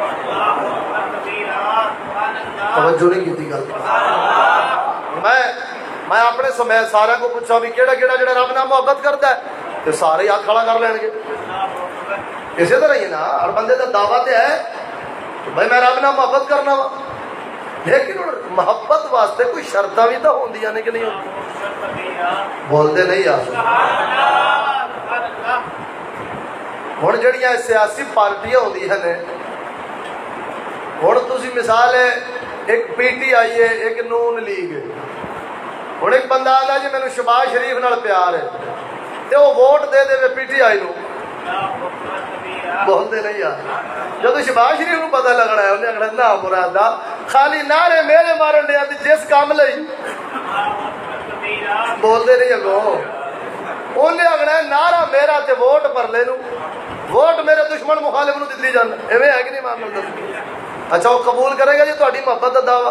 توجہ نہیں کیتی گل۔ میں میں اپنے سمیت سارے کو پوچھا بھی کیڑا کیڑا جڑا رب نال محبت کرتا ہے تو سارے ہاتھ کھڑا کر لین گے۔ اسی طرح ہی نا ہر بندے کا دعویٰ تے ہے بھائی میں رب نال محبت کرنا وا، لیکن محبت واسطے کوئی شرطاں بھی تو ہوندیاں نے کہ نہیں ہوندی؟ بولتے نہیں یار۔ ہن جڑیاں سیاسی پارٹیاں ہوندیاں نے، ہن تسی مثال ہے ایک پی ٹی آئی ہے، ایک نون لیگ ہے، ہن ایک بندہ آندا جی مینوں شہباز شریف نال پیار ہے تے وہ vote they they P T I نو، بولتے نہیں یار۔ جدو شہباز شریف نو پتہ لگنا ہے انہیں آخنا نہ مرادا خالی نعرے میرے مارن دیا جس کام لئی، بولتے نہیں اگو، انہیں آخنا نعرہ میرا تے ووٹ پر لے نو، ووٹ میرے دشمن مخالف نو دتی جانا، ایویں ہے کہ نہیں معاملہ؟ اچھا وہ قبول کرے گا جی تہاڈی محبت کا دعویٰ؟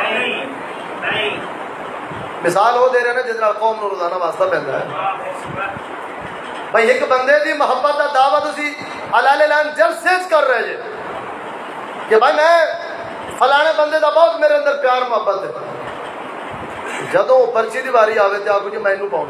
مثال وہ دے رہے ہیں جس نال قوم نو روزانہ واسطہ پیندا ہے۔ بھائی ایک بندے دی محبت کا دعویٰ تسی علال اعلان جلسے کر رہے جے کہ بھائی میں فلانے بندے دا بہت میرے اندر پیار محبت ہے، جدوں پرچی دی باری آوے تے آکھو جی مینوں پاؤ،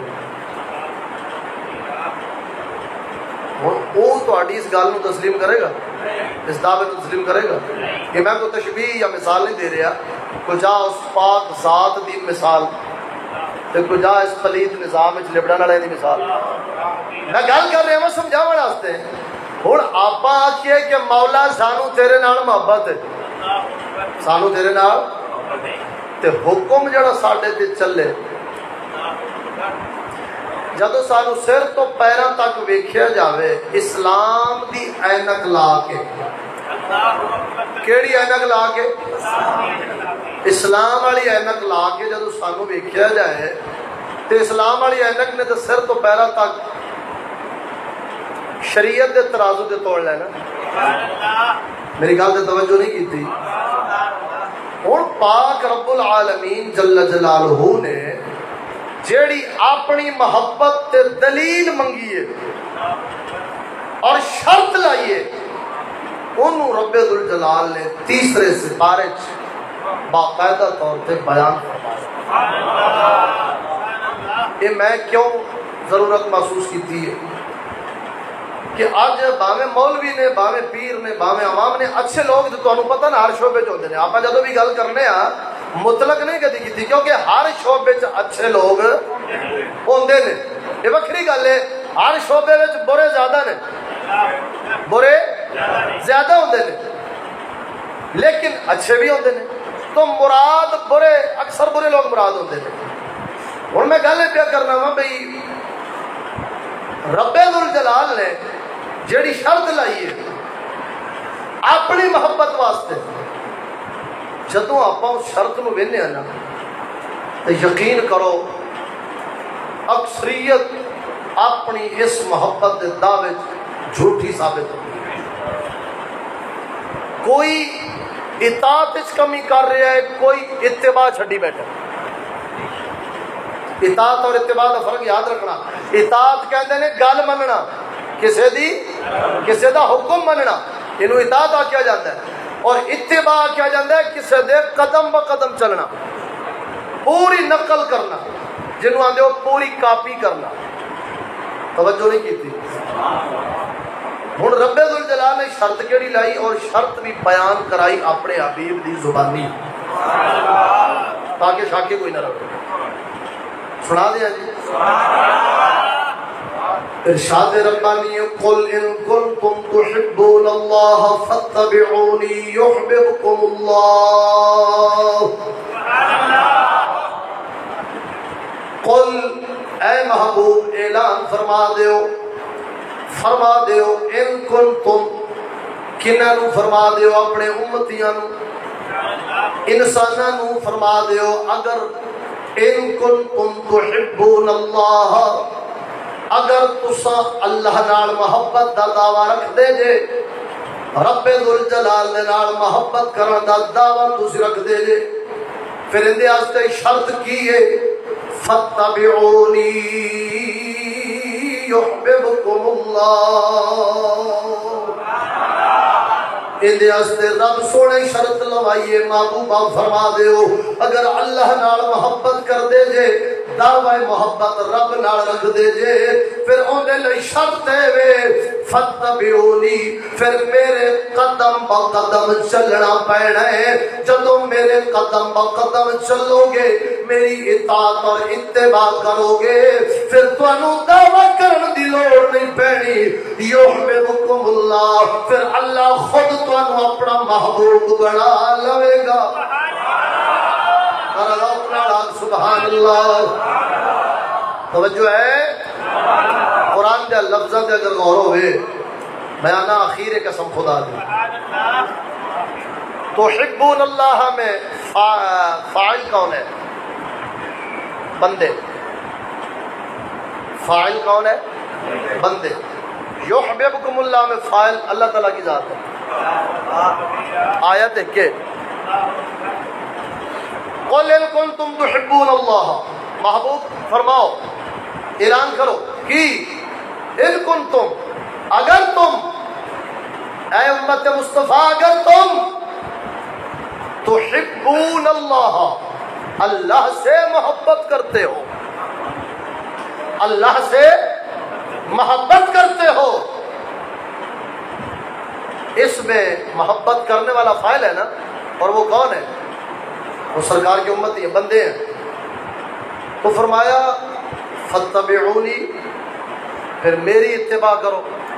ہن او تہاڈی اس گل نو تسلیم کرے گا، اس دعوے نو تسلیم کرے گا؟ کہ میں کوئی تشبیہ یا مثال نہیں دے رہا، کوئی جا اس پاک ذات دی مثال تے کوئی جا اس پلیت نظام وچ لبڑن والے دی مثال، میں گل کر رہا ہوں سمجھاون واسطے۔ ہن آپاں آکھیے کہ مولا سانو تیرے نال محبت ہے، سانو تیرے نال، تے حکم جڑا ساڈے تے چلے جدو سانو سر تو پیراں تک ویکھیا جاوے اسلام دی اینک لا کے، کیڑی اینک لا کے؟ اسلام والی اینک لا کے جدو سانو ویکھیا جائے تے اسلام والی اینک نے تو سر تو پیراں تک شریعت دے ترازو دے توڑ لینا۔ میری گل تے توجہ نہیں کیتی؟ ہن پاک رب العالمین جل جلالہ نے جیڑی اپنی محبت تے دلیل منگیے اور شرط لائیے، انہوں رب ذوالجلال نے تیسرے سپارے باقاعدہ طور پہ بیان فرمایا۔ یہ میں کیوں ضرورت محسوس کی ہے کہ آج باویں مولوی نے، باویں پیر نے، باویں عوام نے، اچھے لوگ جو تمہیں پتہ نا ہر شعبے چ ہوتے ہیں، آپ جدو بھی گل کرنے ہاں مطلق نہیں کدی کی، کیونکہ ہر شعبے چ اچھے لوگ ہوندے نے۔ یہ وکری گل ہے ہر شعبے وچ برے زیادہ نے، برے زیادہ ہوندے نے لیکن اچھے بھی ہوندے نے، تو مراد برے اکثر برے لوگ مراد ہوندے نے۔ ہن میں گل پیا کرنا وا بھئی رب ذوالجلال نے جیڑی شرط لائی ہے اپنی محبت واسطے، جدوں آپ اس شرط نو وینے نا تو یقین کرو اکثریت اپنی اس محبت کے دعوے جھوٹی ثابت ہوتی ہے۔ کوئی اطاعت اس کمی کر رہا ہے، کوئی اتباع چھڈی بیٹھا۔ اطاعت اور اتباع کا فرق یاد رکھنا۔ اطاعت کہتے ہیں گل مننا، کسے دی کسے دا حکم مننا، انہوں اطاعت آکھیا جاتا ہے، اور اتباع آکھیا جاتا ہے کسے دے قدم با قدم چلنا، پوری نقل کرنا، جنہوں آندے ہو پوری کاپی کرنا۔ توجہ نہیں کی تھی؟ ہن رب ذوالجلال نے شرط کیڑی لائی اور شرط بھی بیان کرائی اپنے حبیب دی زبانی، تاکہ شاکے کوئی نہ رہے۔ سنا دیا جی ارشاد ربانی قل ان کنتم تحبون اللہ فاتبعونی یحببکم اللہ۔ قل اے محبوب اعلان فرما دیو فرما دیو ان کنتم کنہاں نو فرما دیو اپنے امتیاں نو انساناں نو فرما دیو اگر ان کنتم تحبون اللہ اگر تسا اللہ نال محبت دا دعویٰ رکھ دے جے، رب ذوالجلال دے نال محبت کرن دا دعویٰ تسی رکھ دے جے، پھر اندے واسطے شرط کی ہے فاتبعونی یحببکم اللہ۔ اندے واسطے رب سونے شرط لوائیے محبوبہ فرما دیو اگر اللہ نال محبت کر دے جے، دعوی محبت رب نال رکھ دے جے، پھر اوندے لئی شرط ہے وے فتبعونی، پھر میرے قدم با قدم چلنا پینا ہے۔ جدوں میرے قدم با قدم چلو گے، میری اطاعت اور اتباع کرو گے، پھر تانوں دعوی کرن دی لوڑ نہیں پینی۔ یحببکم اللہ، پھر اللہ خود تانوں اپنا محبوب بنا لوے گا۔ سبحان اللہ۔ توجہ ہے قرآن کے لفظوں کے اگر غور ہوئے، میں آنا اخیر قسم خدا دی تحبون اللہ میں فاعل کون ہے؟ بندے۔ فاعل کون ہے؟ بندے۔ یحببکم اللہ میں فاعل اللہ تعالیٰ کی ذات ہے۔ آیت ہے کہ قل ان کنتم تحبون اللہ، محبوب فرماؤ اعلان کرو کہ ان کنتم اگر تم اے امت مصطفیٰ اگر تم تحبون اللہ اللہ سے محبت کرتے ہو، اللہ سے محبت کرتے ہو، اس میں محبت کرنے والا فاعل ہے نا، اور وہ کون ہے؟ وہ سرکار کی امت یہ بندے ہیں۔ تو فرمایا فاتبعونی، پھر میری اتباع کرو،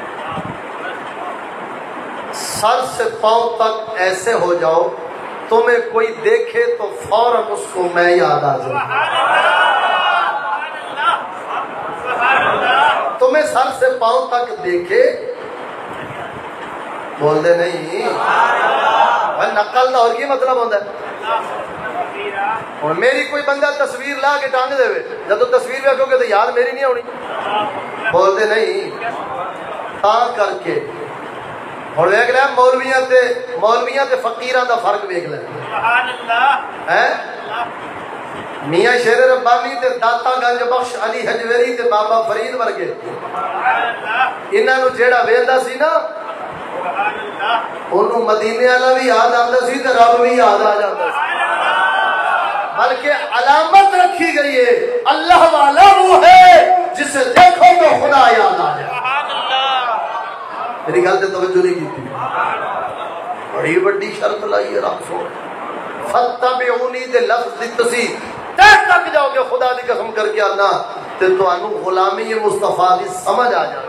سر سے پاؤں تک ایسے ہو جاؤ تمہیں کوئی دیکھے تو فوراً اس کو میں یاد آ جاؤں۔ تمہیں سر سے پاؤں تک دیکھے، بول دے نہیں نقل دا اور کی مطلب ہوتا ہے؟ اور میری کوئی بندہ تصویر لا کے ٹانگ دے، جب تو تصویر ویکھو گے تو یار میری نہیں ہونی، بول دے نہیں تا کر کے۔ اور ویکھ لے مولویاں تے مولویاں تے فقیراں دا فرق ویکھ لے، ہیں میاں شیر ربانی تے داتا گنج بخش علی حجویری تے بابا فرید ورگے، انہاں نو جیڑا ویلدا سی نا انہوں مدینے والا بھی یاد آتا سی تے رب بھی یاد آ جاتا سی، بلکہ علامت رکھی گئی ہے اللہ والا وہ ہے جسے دیکھو تو خدا یاد آ جائے۔ میری گل تے توجہ نہیں کی تھی، بڑی بڑی شرط لائی ہے رب سونے۔ فتبعونی دے لفظ دی تسی تہ تک جاؤ گے، خدا دی قسم کر کے اللہ تے تانوں غلامی مصطفیٰ دی سمجھ آ جائے.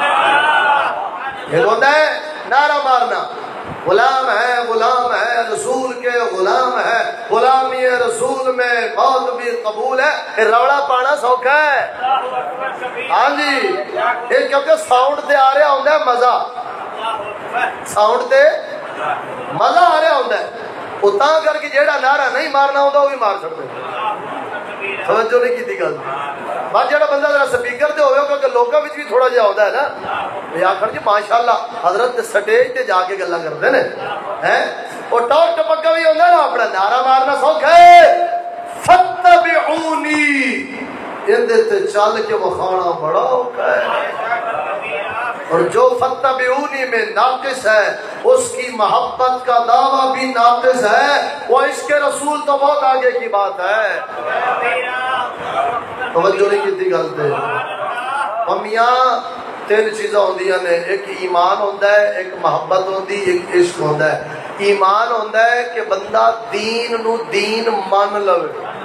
یہ ہوتا ہے نعرہ مارنا غلام ہے غلام ہے رسول کے غلام ہے غلامی رسول میں موت بھی قبول ہے. یہ روڑا پانا سوکھا ہے. ہاں جی یہ کیونکہ ساؤنڈ تے آ رہا ہوتا ہے مزہ, ساؤنڈ تے مزہ آ رہا ہوتا ہے. وہ تاں کر کے جیڑا نعرہ نہیں مارنا ہوتا وہ بھی مار سکتے. توجہ نہیں کی تھی گل. بس جڑا بندہ ذرا سپیکر تے ہوئے کیونکہ لوکاں وچ بھی تھوڑا جہا ہوتا ہے نا, یہ آخر جی ماشاءاللہ حضرت سٹیج تے جا کے گلاں کرتے ہیں ہیں وہ ٹاپ ٹپکا بھی ہوتا ہے نا, اپنا نعرہ مارنا سوکھا ہے. فتبعونی اندے تے چل کے وکھانا بڑا اوکھا ہے. اور جو فتبعونی میں ناقص ہے اس کی محبت کا دعویٰ بھی ناقص ہے. وہ اس کے رسول تو بہت آگے کی بات ہے. توجہ نہیں کی تھی غلط ہے. میاں تین چیزیں ہوندیاں نے, ایک ایمان ہوتا ہے, ایک محبت ہوندی, ایک عشق ہوتا ہے. ایمان ہوتا ہے کہ بندہ دین نو دین مان لو,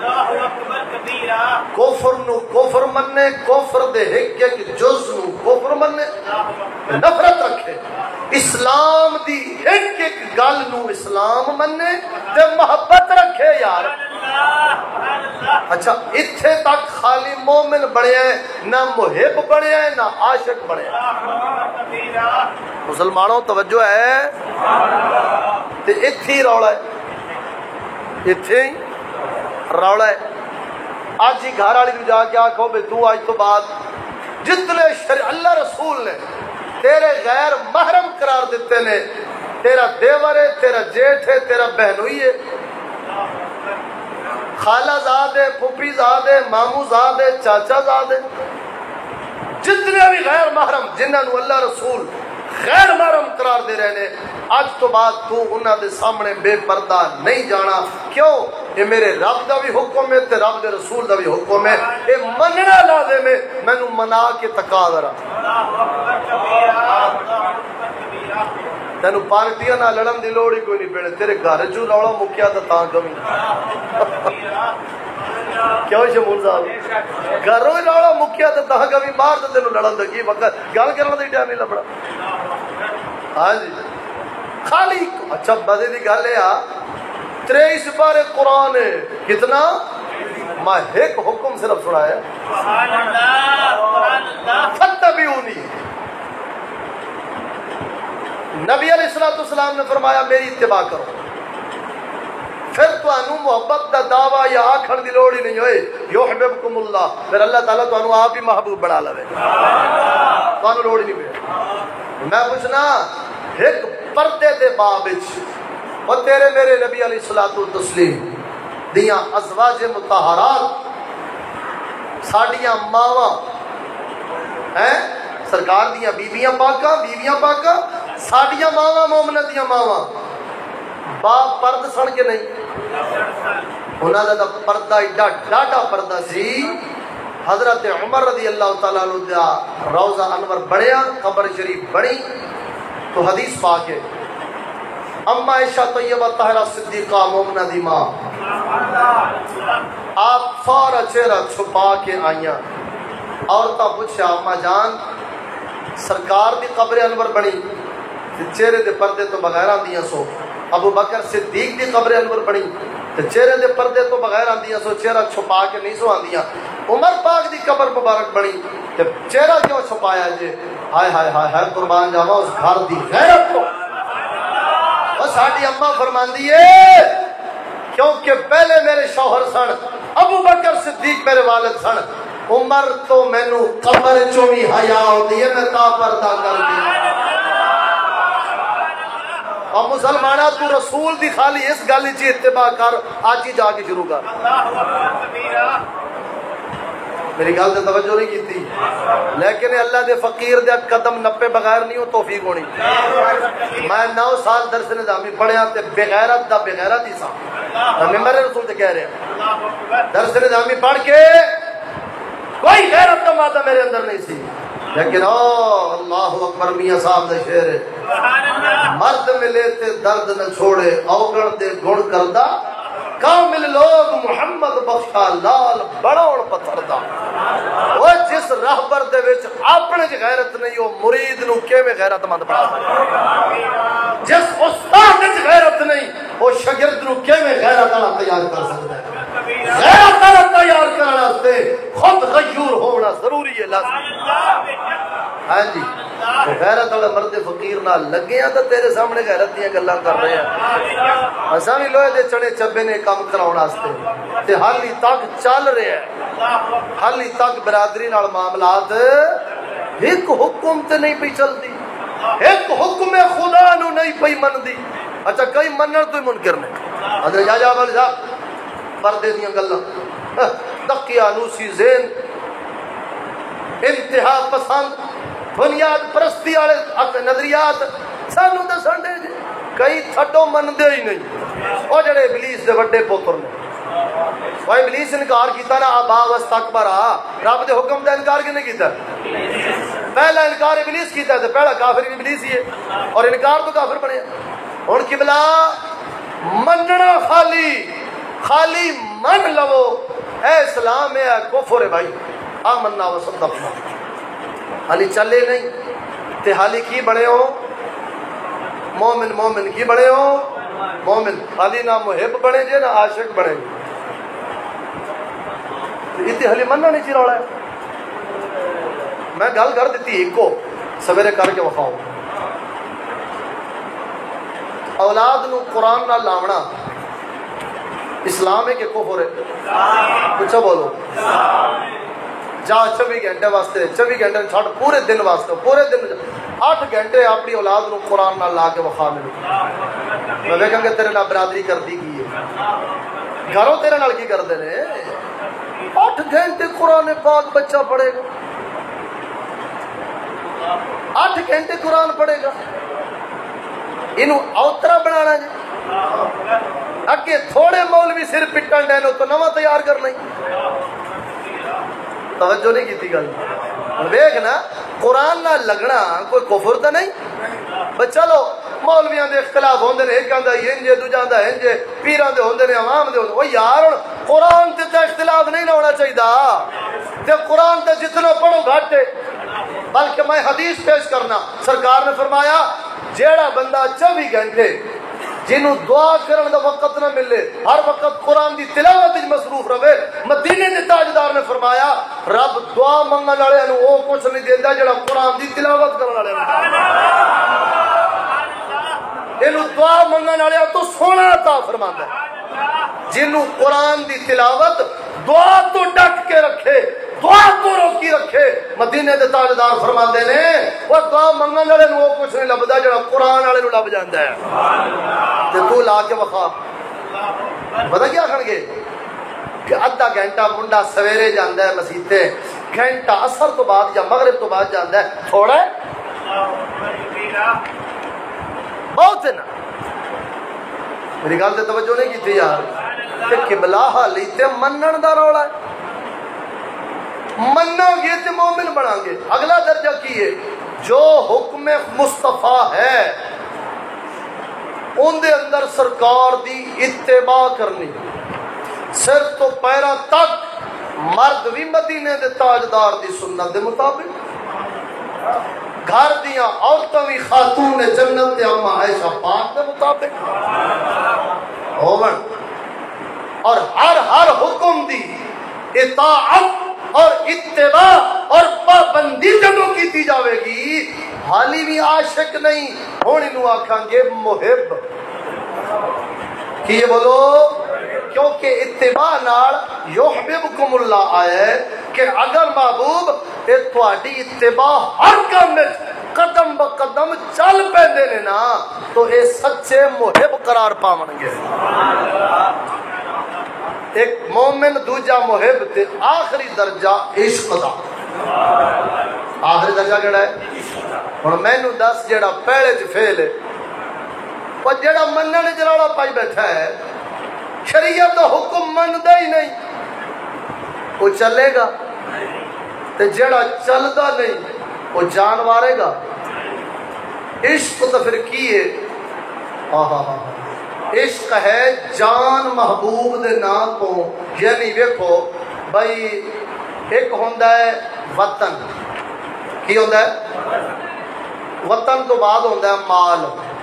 کفر نو کفر مننے, کفر دے ایک ایک جز نو کفر مننے, نفرت رکھے. اسلام دی ایک ایک گل نو اسلام مننے تے محبت رکھے. یار اچھا اتھے تک خالی مومن بڑے ہیں, نہ محب بڑے ہیں نہ عاشق بڑے ہیں. مسلمانوں توجہ ہے, تے اتھی روڑا ہے, اتھی روڑا ہے. آج ہی گھر والی جا کے آکھو بے تو آج تو بعد جتنے شریع اللہ رسول نے تیرے غیر محرم قرار دیتے نے, تیرا دیور ہے, تیرا جیٹھ ہے, تیرا بہنوئی ہے, خالہ زاد ہے, پھپھی زاد ہے, مامو زاد ہے, چاچا زاد ہے, جتنے بھی غیر محرم جنہاں نو اللہ رسول غیر محرم قرار دے رہے نے, اج تو بعد تو انہاں دے سامنے بے پردہ نہیں جانا. کیوں؟ یہ میرے رب دا بھی حکم ہے تے رب دے رسول دا بھی حکم ہے. یہ مننا لازم ہے, مینوں منا کے تکا ذرا. تینوں پارٹیاں نہ لڑن دی لوڑ ہی کوئی نہیں پینے, تیرے گھر چوں روڑا مکیا تے تاں کمی. کیوں شمول صاحب گھروں ہی روڑا مکیا تے تاں کمی, باہر تے تینوں لڑن دا کی وقت, گل کرن دا ٹائم نہیں لبڑا. ہاں جی خالی اچھا مزے دی گل ہے, تریس بارے قرآن ہے کتنا, میں ایک حکم صرف سنایا, فتبعونی. نبی علیہ السلام نے فرمایا میری اتباع کرو, پھر تو انو محبت دا دعویٰ یا آکھن دی لوڑ ہی نہیں ہوئے. یحببکم اللہ, پھر اللہ تعالیٰ تو انو آپ ہی محبوب بنا لوے, تو انو لوڑ ہی نہیں ہوئے. میں پوچھنا ایک پردے دے بابچ وہ تیرے میرے نبی علیہ الصلوۃ والتسلیم دیاں ازواج مطہرات ساڈیاں ماواں ہیں, سرکار دیاں بیویاں پاکاں, بیویاں پاکاں ساڈیاں ماواں مومنہ دیاں ماواں باپ پرد سن کے نہیں, انہاں دا پردہ ایڈا ڈاڈا پردہ سی. حضرت عمر رضی اللہ تعالیٰ عنہ دا روضہ انور بڑھیا, قبر شریف بڑی, تو حدیث پاک ہے اما عائشہ طیبہ طاہرہ صدیقہ مومنہ دی ماں, آپ سارا چہرہ چھپا کے آئیاں. عورتاں پوچھا اما جان سرکار دی قبر انور بنی, چہرے دے پردے تو بغیر آندیاں سو. ابو بکر صدیق دی قبر انور بنی, چہرے دے پردے تو بغیر آندیاں سو, چہرہ چھپا کے نہیں سو آندیاں. عمر پاک دی قبر مبارک بنی, چہرہ کیوں چھپایا جے؟ ہائے ہائے ہائے ہائے قربان جاواں اس گھر دی غیرت کو. اور ساڈی اماں فرماندی ہے کیونکہ پہلے میرے شوہر سن ابو بکر صدیق میرے والد سن, عمر تو مینوں قبر چوں بھی حیا ہوندی ہے, میں تا پردہ کر دیا. اور مسلمانہ تو رسول دی خالی اس گل وچ اتباع کر, اج ہی جا کے شروع کر. میری گل تے توجہ نہیں کیتی, لیکن اللہ دے فقیر دے قدم نپے بغیر نہیں ہو توفیق ہونی. میں نو سال درس نظامی پڑھیا تے بغیرت دا بغیرت ہی سا, ممبر رسول تے کہہ رہا درس نظامی پڑھ کے کوئی غیرت کا مادہ میرے اندر نہیں سی, لیکن او اللہ اکبر میاں صاحب دا شعر ہے, مرد ملے تے درد نہ چھوڑے, اوگن دے گن کردہ کامل لوگ محمد بخشا لال بڑاؤن پتھر دا وہ جس راہبر دے وچ اپنے چ غیرت نہیں وہ مرید نو کیویں غیرت مند بنا سکدا جس استاد وچ غیرت نہیں وہ شاگرد نو کیویں غیرت والا تیار کر سکدا ہے غیرت والا تیار کرنے واسطے خود غیور ہونا ضروری ہے لازمی ہاں جی غیرت والا مرد فقیر نہ لگے ہیں تو تیرے سامنے غیرت دیاں گلاں کر رہے ہیں اساں بھی لوہے دے چنے چبے نے کام کراؤن واسطے تے حالی تک چل رہے ہیں حالی تک برادری نال معاملات ایک حکم تے نہیں پئی چلدی ایک حکم خدا نو نہیں پئی مندی اچھا کئی منن تو ہی منکر نے حضرت جاجا والی صاحب پردے دیاں گلاں دقیہ نوسی زین انتہا پسند بنیاد پرستی والے نظریات سانو دسن دے جی کئی تھڈو مندے ہی نہیں وہ جڑے ابلیس دے وڈے پوتر نے وہ ابلیس انکار کیتا نا ابا واستکبر رب دے حکم دا انکار کنے کیتا پہلا انکار ابلیس کیتا تے پہلا کافر ابلیس ہی ہے اور انکار تو کافر بنے ہن قبلہ مننا خالی خالی من لو اے اسلام ہے کفر ہے بھائی آمنا وصدقنا حالی چلے نہیں تے حالی کی بڑے ہو مومن مومن کی بڑے ہو مومن حالی نہ محب بڑے جے نہ عاشق بڑے اتنی حالی مننا نہیں چی روڑا ہے میں گل کر دیتی ایک کو سویرے کر کے وفاؤ اولاد نو قرآن نہ لاونا اسلام ہے کہ کفر ہے کچھ بولو جا چوبی گھنٹے واسطے چوبی گھنٹے چھڑ پورے دن واسطے پورے دن آٹھ گھنٹے اپنی اولاد نو قرآن نہ لا کے وفا ملے میں دیکھاں گے تیرے نال برادری کرتی کی ہے گھروں تیرے نال کی کرتے ہیں آٹھ گھنٹے قرآن پاک بچہ پڑھے گا آٹھ گھنٹے قرآن پڑھے گا انہوں اوترا بنانا جی اگے تھوڑے مولوی سر پٹن ڈینو تو نواں تیار کر نہیں توجہ نہیں کیتی گل ویکھ نا قرآن نہ لگنا کوئی کفر تو نہیں بس چلو مولویاں دے اختلاف ہوندے نے ایک آندا انج دوجا آندا انج پیراں دے ہوندے نے عوام دے ہوندے او یار ہن قرآن تے تے اختلاف نہیں ہونا چاہیے تے قرآن تے جتنا پڑھو گھٹ ہے بلکہ میں حدیث پیش کرنا سرکار نے فرمایا جیڑا بندہ چوبی گھنٹے جنہوں دعا کرن دا وقت نہ ملے ہر وقت قرآن دی تلاوت وچ مصروف رہے مدینے دے تاجدار نے فرمایا رب دعا منگن والے نوں او کچھ نہیں دیندا جڑا قرآن دی تلاوت کرن والے نوں اینو دعا منگن والے تو سونا عطا فرماندا ہے جنوں قرآن دی تلاوت دعا تو ڈک کے رکھے دعا تو روکی رکھے مدینے دے تاجدار فرماندے نے وہ دعا منگن والے نوں کچھ نہیں لبدا جڑا قرآن والے نوں لب جاندا ہے تے تو لا کے وخا پتہ کیا کھن گے کہ ادھا گھنٹہ منڈا سویرے جاندا ہے مسجد تے گھنٹہ عصر تو بعد یا مغرب تو بعد جاندا ہے تھوڑا ہے بہت ہے نا میری گل تے توجہ نہیں کیتی یار کہ قبلہ حالی تے منن دا رولا ہے مننا گے تے مومن بنا گے اگلا درجہ کی ہے جو حکم مصطفیٰ ہے ان دے اندر سرکار دی اتباع کرنی سر تو پیرا تک مرد بھی مدینے دے تاجدار دی سنت دے مطابق گھر دیاں عورتوں بھی خاتون جنت دے اما عائشہ پاک دے مطابق ہوون اور ہر ہر حکم دی اطاعت اور اتباع اور پابندی جدوں کیتی جاوے گی حالی بھی عاشق نہیں ہن انہوں آکھاں گے محب کہ یہ بولو کیونکہ اتباع نال یحببکم اللہ آیا ہے کہ اگر محبوب اے تہاڈی اتباع ہر کام وچ قدم بقدم چل پیندے نے نا تو اے سچے محب قرار پاون گے ایک مومن دوجا محب تے آخری درجہ عشق دا آخری درجہ کیڑا ہے ہن مینوں دس جیڑا پہلے چ فعل ہے او جیڑا منن وچ رولا پائی بیٹھا ہے شریعت دا حکم مندا ہی نہیں وہ چلے گا تے جیڑا چلدا نہیں وہ جان مارے گا عشق تو پھر کی ہے ہاں ہاں ہاں عشق ہے جان محبوب دے نام تو، یعنی ویکھو بھائی ایک ہوندا ہے وطن، کی ہوندا ہے وطن تو بعد ہوندا ہے مال،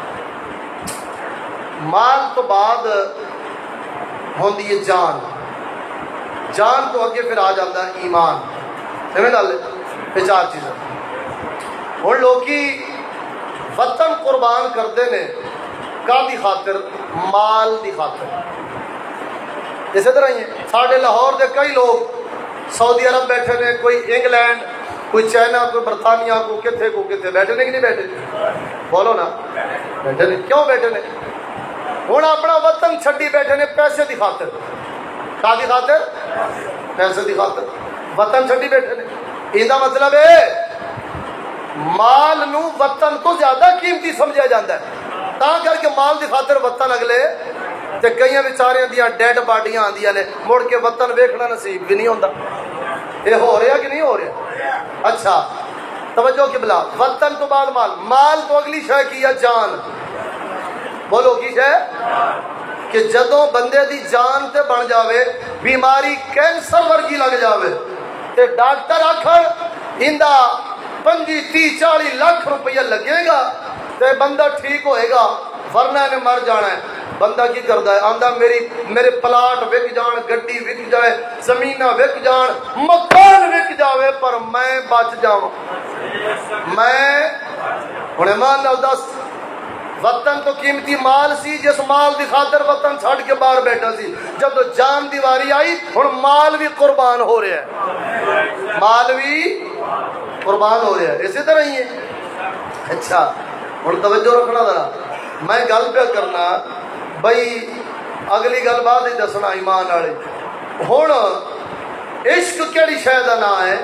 مال تو بعد ہوندی ہے جان، جان تو اگے پھر آ جاتا ہے ایمان، سمجھ گل یہ چار چیزیں۔ ہن لوکی وطن قربان کرتے ہیں کا دی خاطر؟ مال دی خاطر۔ اسی طرح ہی ساڈے لاہور دے کئی لوگ سعودی عرب بیٹھے نے، کوئی انگلینڈ، کوئی چائنا، کوئی برطانیہ، کو کتنے کو کتنے بیٹھے نے کہ نہیں بیٹھے؟ بولو نا، بیٹھے نے۔ کیوں بیٹھے نے؟ ہوں اپنا وطن چھڈی بیٹھے نے پیسے دی خاطر۔ کا دی خاطر؟ پیسے دی خاطر وطن چھڈی بیٹھے نے۔ یہ مطلب ہے مال نو وطن تو زیادہ قیمتی سمجھا جاتا ہے، تا کر کے مال دی خاطر وطن اگلے تے کئی بیچاریاں دیاں ڈیڈ باڈیاں آندیاں نے، مڑ کے وطن ویکھنا نصیب بھی نہیں ہوندا۔ یہ ہو رہا کہ نہیں ہو رہا؟ اچھا توجہ کہ بلا، وطن تو بعد مال، مال تو اگلی شے کی ہے جان۔ بولو کی شے؟ کہ جدوں بندے دی جان تے بن جاوے، بیماری کینسر ورگی لگ جاوے تے ڈاکٹر آکھن ایندا پنجی تی چالی لاکھ روپیہ لگے گا تے بندہ ٹھیک ہوئے گا، ورنہ نے مر جانا ہے۔ بندہ کی کردا ہے؟ آندا میری میرے پلاٹ وک جان، گڈی وک جائے، زمیناں وک جان، مکان وک جاوے، پر میں بچ جاواں۔ میں ہن ایمان نال دس، وطن تو قیمتی مال سی، جس مال دی خاطر وطن چھڑ کے باہر بیٹھا سی، جب جان دی واری آئی ہن مال بھی قربان ہو رہا ہے، مال بھی قربان ہو رہا ہے۔ اسی طرح ہی ہے۔ اچھا ہن توجہ رکھنا ذرا، میں گل پہ کرنا بھائی، اگلی گل بعد ہی دسنا ایمان والی۔ ہن عشق کیڑی شے دا نام ہے؟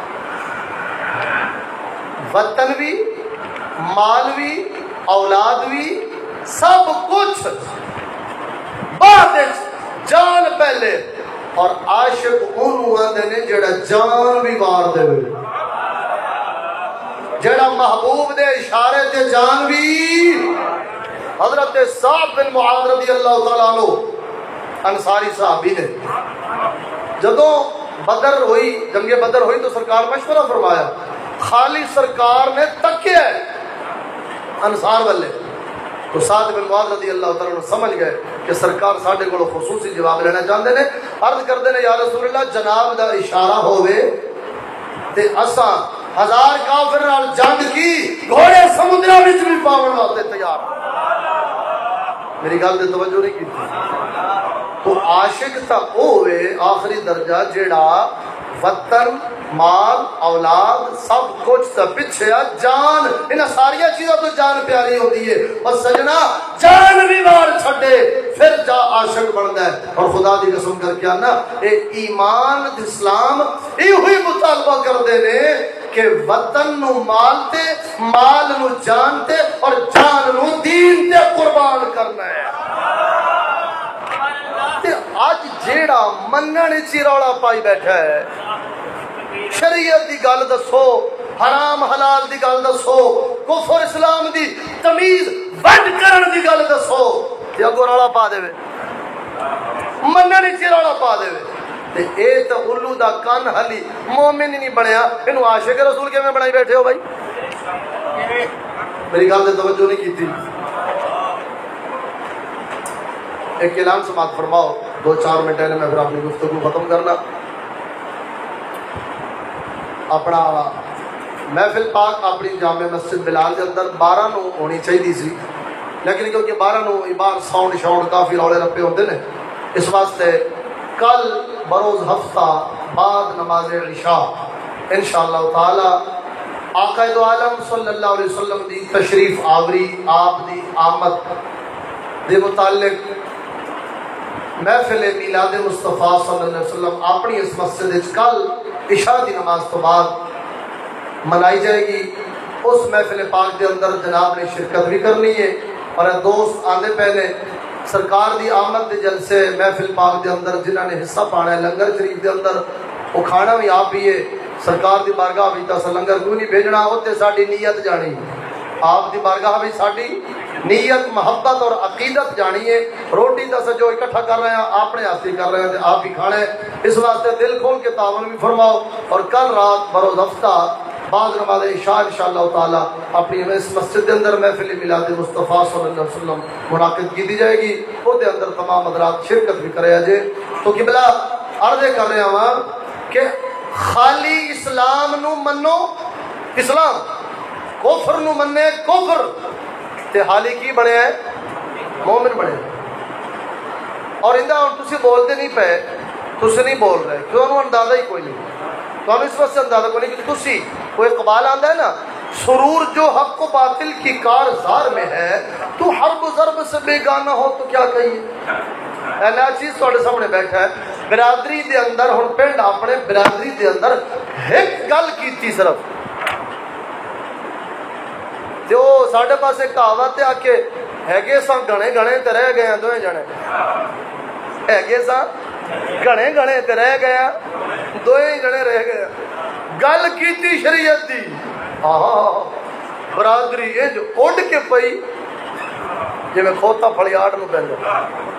وطن بھی، مال بھی، اولاد بھی، سب کچھ بعد جان پہلے۔ اور عاشق اونوں آندے نے جڑا جان بھی وار دے، جڑا محبوب دے اشارے تے جان بھی۔ حضرت سعد بن معاذ رضی اللہ تعالیٰ عنہ انصاری صحابی نے، جدوں بدر ہوئی، جنگ بدر ہوئی تو سرکار مشورہ فرمایا، خالی سرکار نے تکیا انصار والے تو سعد بن معاذ رضی اللہ تعالیٰ عنہ سمجھ گئے کہ سرکار ساڈے کولوں خصوصی جواب لینا چاہتے ہیں۔ عرض کرتے ہیں یا رسول اللہ جناب دا اشارہ ہوئے تے اساں ہزار کافر نال جنگ کی، گھوڑے سمندراں وچ بھی پاون واسطے تیار۔ میری گل تے توجہ نہیں کی؟ تو عاشق تا ہوئے آخری درجہ جیڑا وطن، مال، اولاد سب کچھ تا پیچھے جان، انہاں ساری چیزوں تو جان پیاری ہوتی ہے، اور سجنا جان بھی وار چھڈے پھر جا عاشق بنتا ہے۔ اور خدا دی قسم کر کے آنا، اے ایمان اسلام یہ مطالبہ کرتے ہیں کہ وطن نو مال تے، مال نو جان تے، اور جان نو دین تے قربان کرنا ہے۔ اج جیڑا منن چ رولا پائی بیٹھا ہے، شریعت دی گل دسو، حرام حلال دی گل دسو، کفر اسلام دی تمیز ونڈ کرن دی گل دسو، تے اگوں رولا پا دے، منن چ رولا پا دے تے اے تے الو دا کن ہلی مومن ہی نہیں بنیا، اینو عاشق رسول کیویں بنائی بیٹھے ہو بھائی؟ میری گل تے توجہ نہیں کیتی۔ ایک اعلان سماعت فرماؤ، دو چار منٹ ہے میں پھر اپنی گفتگو ختم کرنا۔ اپنا محفل پاک اپنی جامع مسجد بلال کے اندر بارہ نو ہونی چاہیے سی، لیکن کیونکہ بارہ نو بار ساؤنڈ شاؤنڈ کافی رولے رپے ہوتے ہیں، اس واسطے کل بروز ہفتہ بعد نماز عشاء انشاءاللہ تعالی آقا دو عالم صلی اللہ علیہ وسلم دی تشریف آوری، آپ دی آمد دے متعلق محفل میلاد مصطفیٰ صلی اللہ علیہ وسلم اپنی اس مسجد کل عشاء دی نماز تو بعد منائی جائے گی۔ اس محفل پاک دے اندر جناب نے شرکت بھی کرنی ہے، اور دوست آندے پہلے سرکار دی آمد دے جلسے محفل پاک دے اندر جنہاں نے حصہ پانا ہے لنگر شریف دے اندر، وہ کھانا بھی آپ ہی ہے، سرکار دی بارگاہ بھی تاسا لنگر کیوں نہیں بھیجنا، ہوتے ساڈی نیت جانی، آپ دی بارگاہ بھی ساڈی نیت محبت اور عقیدت جانیے. روٹی دا سجو اکٹھا کر رہے ہیں اپنے ہاتھی کر رہے ہیں آپ ہی کھانے. اس واسطے دل کھول کے تعاون بھی فرماؤ. اور کل رات بروز ہفتہ بعد نماز عشاء انشاءاللہ تعالی اپنی اس مسجد کے اندر محفل میلاد مصطفیٰ صلی اللہ علیہ وسلم منعقد کی دی جائے گی. وہ دے اندر تمام حضرات شرکت بھی کرے جے. تو قبلہ عرض کر رہے ہیں کہ خالی اسلام نو منو اسلام, کفر نو مننے کفر, تے حالی کی بنے ہے مومن بنے. اور اندہ تسی بولتے نہیں پے, تسی نہیں بول رہے کیوں انہوں اندازہ ہی کوئی نہیں. تو ہم اس وقت سے اندازہ کوئی نہیں کہ تسی کوئی اقبال آندہ ہے نا, سرور جو حق و باطل کی کارزار میں ہے تو حرب و ضرب سے بیگانہ ہو تو کیا کہیے. اینا چیز تو اڑے سامنے بیٹھا ہے. برادری دے اندر ہن پنڈ اپنے برادری دے اندر ایک گل کیتی صرف جو ساڑھے پاس ایک کہاوت ہے کہ ہیگے ساں گھنے گھنے تے رہ گئے ہیں دوئے جنے, ہیگے ساں گھنے گھنے تے رہ گئے ہیں دوئے جنے رہ گئے. گل کیتی شریعت دی, آہا برادری یہ جو اڑ کے پئی جی میں کھوتا پھڑیاڑ نو پہنجا.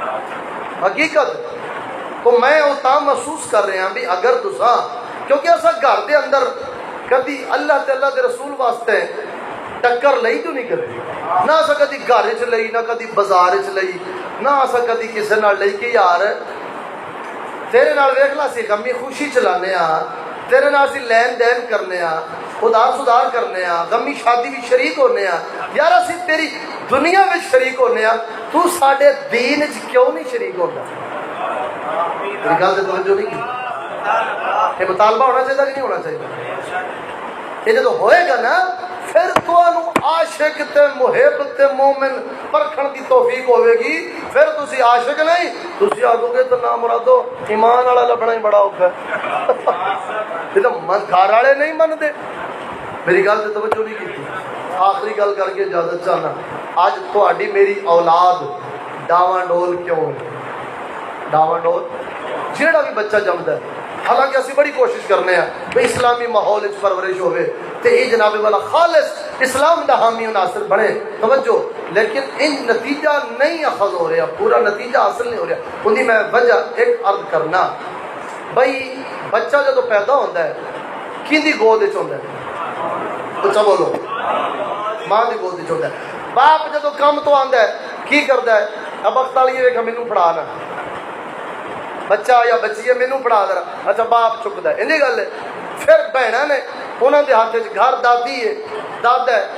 حقیقت کو میں اتنا محسوس کر رہے ہیں بھی اگر تساں, کیونکہ ایسا گھر دے اندر کدی اللہ تے اللہ دے رسول واسطے ٹکر لئی تو نہیں کرتی, نہ اسا کدی گھر چ لئی, نہ کدی بازار چ لئی, نہ اسا کدی کسے نال لئی کہ یار تیرے نال ویکھ لا سی غمی خوشی چلانے ہاں, تیرے نال سی لین دین کرنے ہاں, خدا سدار کرنے ہاں, غمی شادی بھی شریک ہونے ہاں, یار اسی تیری دنیا میں شریک ہونے ہاں, تو ساڈے دین وچ کیوں نہیں شریک ہوتا. میری گل تے توجہ نہیں کی. یہ مطالبہ ہونا چاہیے کہ نہیں ہونا چاہیے؟ یہ جب ہوئے گا نا پھر تو عاشق تے محب تے مومن پرکھن دی توفیق ہوئے گی. پھر تسی عاشق نہیں, تسی آگو گے تو نام مرادو ایمان والا لبنا ہی بڑا اوکھا ہے. یہ تو گھر والے نہیں من دے. میری گل تے توجہ نہیں کی. آخری گل کر کے اجازت چاہنا, اج تہاڈی میری اولاد ڈاواں ڈول کیوں ہے؟ ڈاواں ڈول جیڑا بھی بچہ جمدا ہے, حالانکہ اسی بڑی کوشش کرنے ہیں کہ اسلامی ماحول وچ پرورش ہوئے تے یہ جناب والا خالص اسلام دا حامی و ناصر بنے. توجہ, لیکن ان نتیجہ نہیں اخذ ہو رہا, پورا نتیجہ حاصل نہیں ہو رہا. ان دی میں وجہ ایک عرض کرنا, بھائی بچہ جدو پیدا ہوتا ہے کیندی گود وچ ہوندا ہے؟ اچھا بولو, ماں دی گود وچ ہوندا ہے. باپ جدو کم تو آندا ہے کی کردا ہے؟ اب وقت والی ویکھا مینوں پڑھانا, بچہ یا بچی ہے مینوں پڑھا دے رہا, اچھا باپ چکدا ہے. انہی گل ہے. پھر بہناں نے انہاں دے ہاتھ وچ گھر دادی ہے دادا ہے,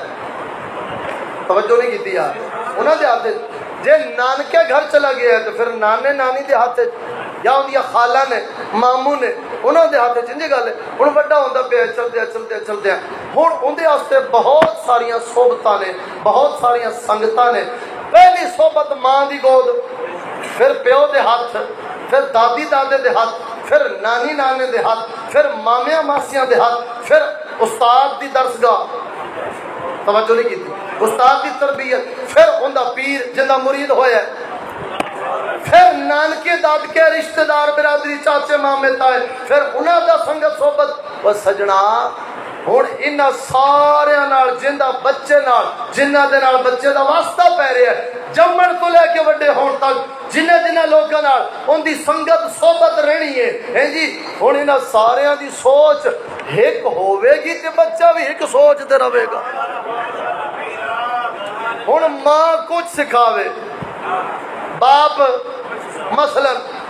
توجہ نہیں کیتی یار, انہاں دے ہاتھ جے نانکے گھر چلا گیا ہے تو پھر نانے نانی دے ہاتھ یا ان دی خالہ نے ماموں نے انہاں دے ہاتھ. انہی گل ہے. ہن بڑا ہوندا پیا چلدے چلدے چلدے ہن اندے واسطے بہت ساریاں صحبتاں نے, بہت ساریاں سنگتاں نے. پہلی صحبت ماں دی گود, پھر پیو دے ہاتھ, پھر دادی دادے دے ہاتھ, پھر نانی نانے دے ہاتھ, پھر مامیاں ماسیاں دے ہاتھ, پھر استاد دی درسگاہ, توجہ نہیں کی, استاد دی تربیت, پھر اوندا پیر جندا مرید ہویا ہے, پھر نانکے دادکے رشتہ دار برادری چاچے مامے تائے, پھر انہاں دا سنگت صحبت. وہ سجنا ہن انہاں سارے نال جندا بچے نال جنہاں دے نال بچے دا واسطہ پے رہا ہے جمن تو لے کے وڈے ہون تک, جنہیں جنہیں لوگوں نال ان دی سنگت صحبت رہنی ہے, ہیں جی ہن انہاں ساریاں دی سوچ ایک ہوے گی تے بچہ بھی ایک سوچ تے رہے گا. ہن ماں کچھ سکھاوے, باپ مثلا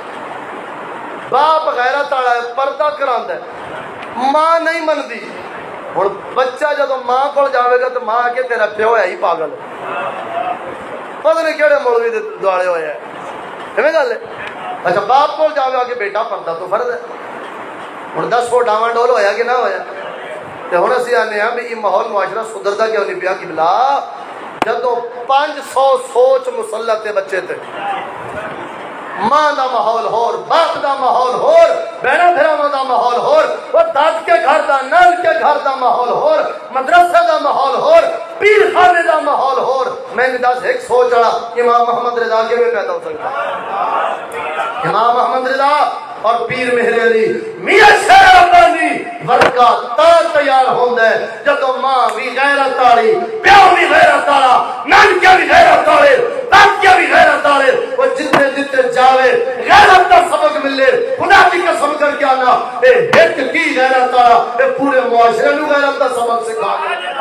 باپ غیرت والا ہے پردہ کراندا ہے, ماں نہیں مندی. ہن بچہ جدو ماں کول جاوے گا تو ماں آ کے تیرا پیو ہے ہی پاگل, پتہ نہیں کہڑے مولوی دے دوالے ہوئے ہیں, ایویں گل ہے. اچھا باپ کول جاوے آگے بیٹا پردہ تو فرض ہے. ہن دس فٹ ڈاواں ڈول ہویا کہ نہ ہویا؟ تے ہن اسی آنے ہاں بھی یہ ماحول معاشرہ سدھردا کیوں نہیں پیا؟ کہ بلا جدو پانچ سو سوچ مسلط بچے تھے, ماں دا ماحول ہور, باپ دا ماحول ہور, بہنا بھراواں دا ماحول ہور, وہ داد کے گھر دا نال کے گھر دا ماحول ہور, مدرسہ دا ماحول ہور, پیر خانے دا ماحول ہور. میں نے دس ایک سوچ رہا امام محمد رضا کے میں پیدا ہو سکتا. امام محمد رضا اور پیر مہر علی میاں شیر ربانی ورکا تا تیار ہوندا ہے جدو ماں بھی غیرت والی پیو بھی غیرت والا نانکیا بھی غیرت والے دادیا بھی غیرت والے وہ جتنے جتنے جاوے غیرت کا سبق ملے خدا کی قسم کر کے آنا اے ایک کی غیرت والا اے پورے معاشرے نو غیرت کا سبق سکھا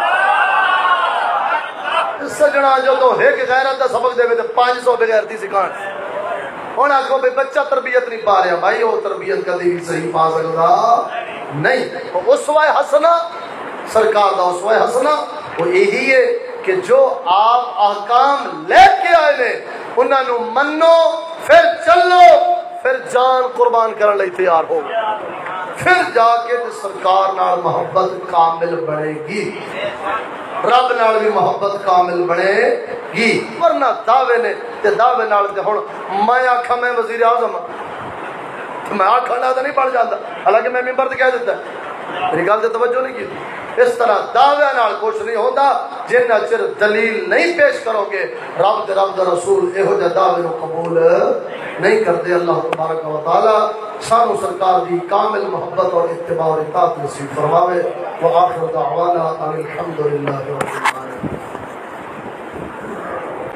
سجنا جو تو ایک غیرت کا سبق دے تو پانچ سو بغیرتی سکھان ہوں آخو بھائی بچہ تربیت نہیں پا رہا بھائی وہ تربیت کدی بھی صحیح پا سکتا نہیں اسوہ حسنہ سرکار دا اسوہ حسنہ وہ یہی ہے کہ جو آپ احکام لے کے آئے نے انہاں نو منو پھر چلو پھر جان قربان کرنے لئی تیار ہو پھر جا کے سرکار نال محبت کامل بنے گی رب نال بھی محبت کامل بنے گی ورنہ دعوے نے تے دعوے نال تے ہن میں آکھاں میں وزیر اعظم میں آکھاں نہ نہیں پڑھ جاتا حالانکہ میں ممبر تے کہہ دیتا میری گل تے توجہ نہیں کی اس طرح دعوے نال کچھ نہیں ہوتا جنہ چر دلیل نہیں پیش کرو گے رب دے رب دا رسول یہو جہ دعوے نو قبول نہیں کرتے اللہ تبارک و تعالی سانو سرکار دی کامل محبت اور اتباع اور اطاعت نصیب فرماوے وآخر دعوانا ان الحمدللہ رب العالمین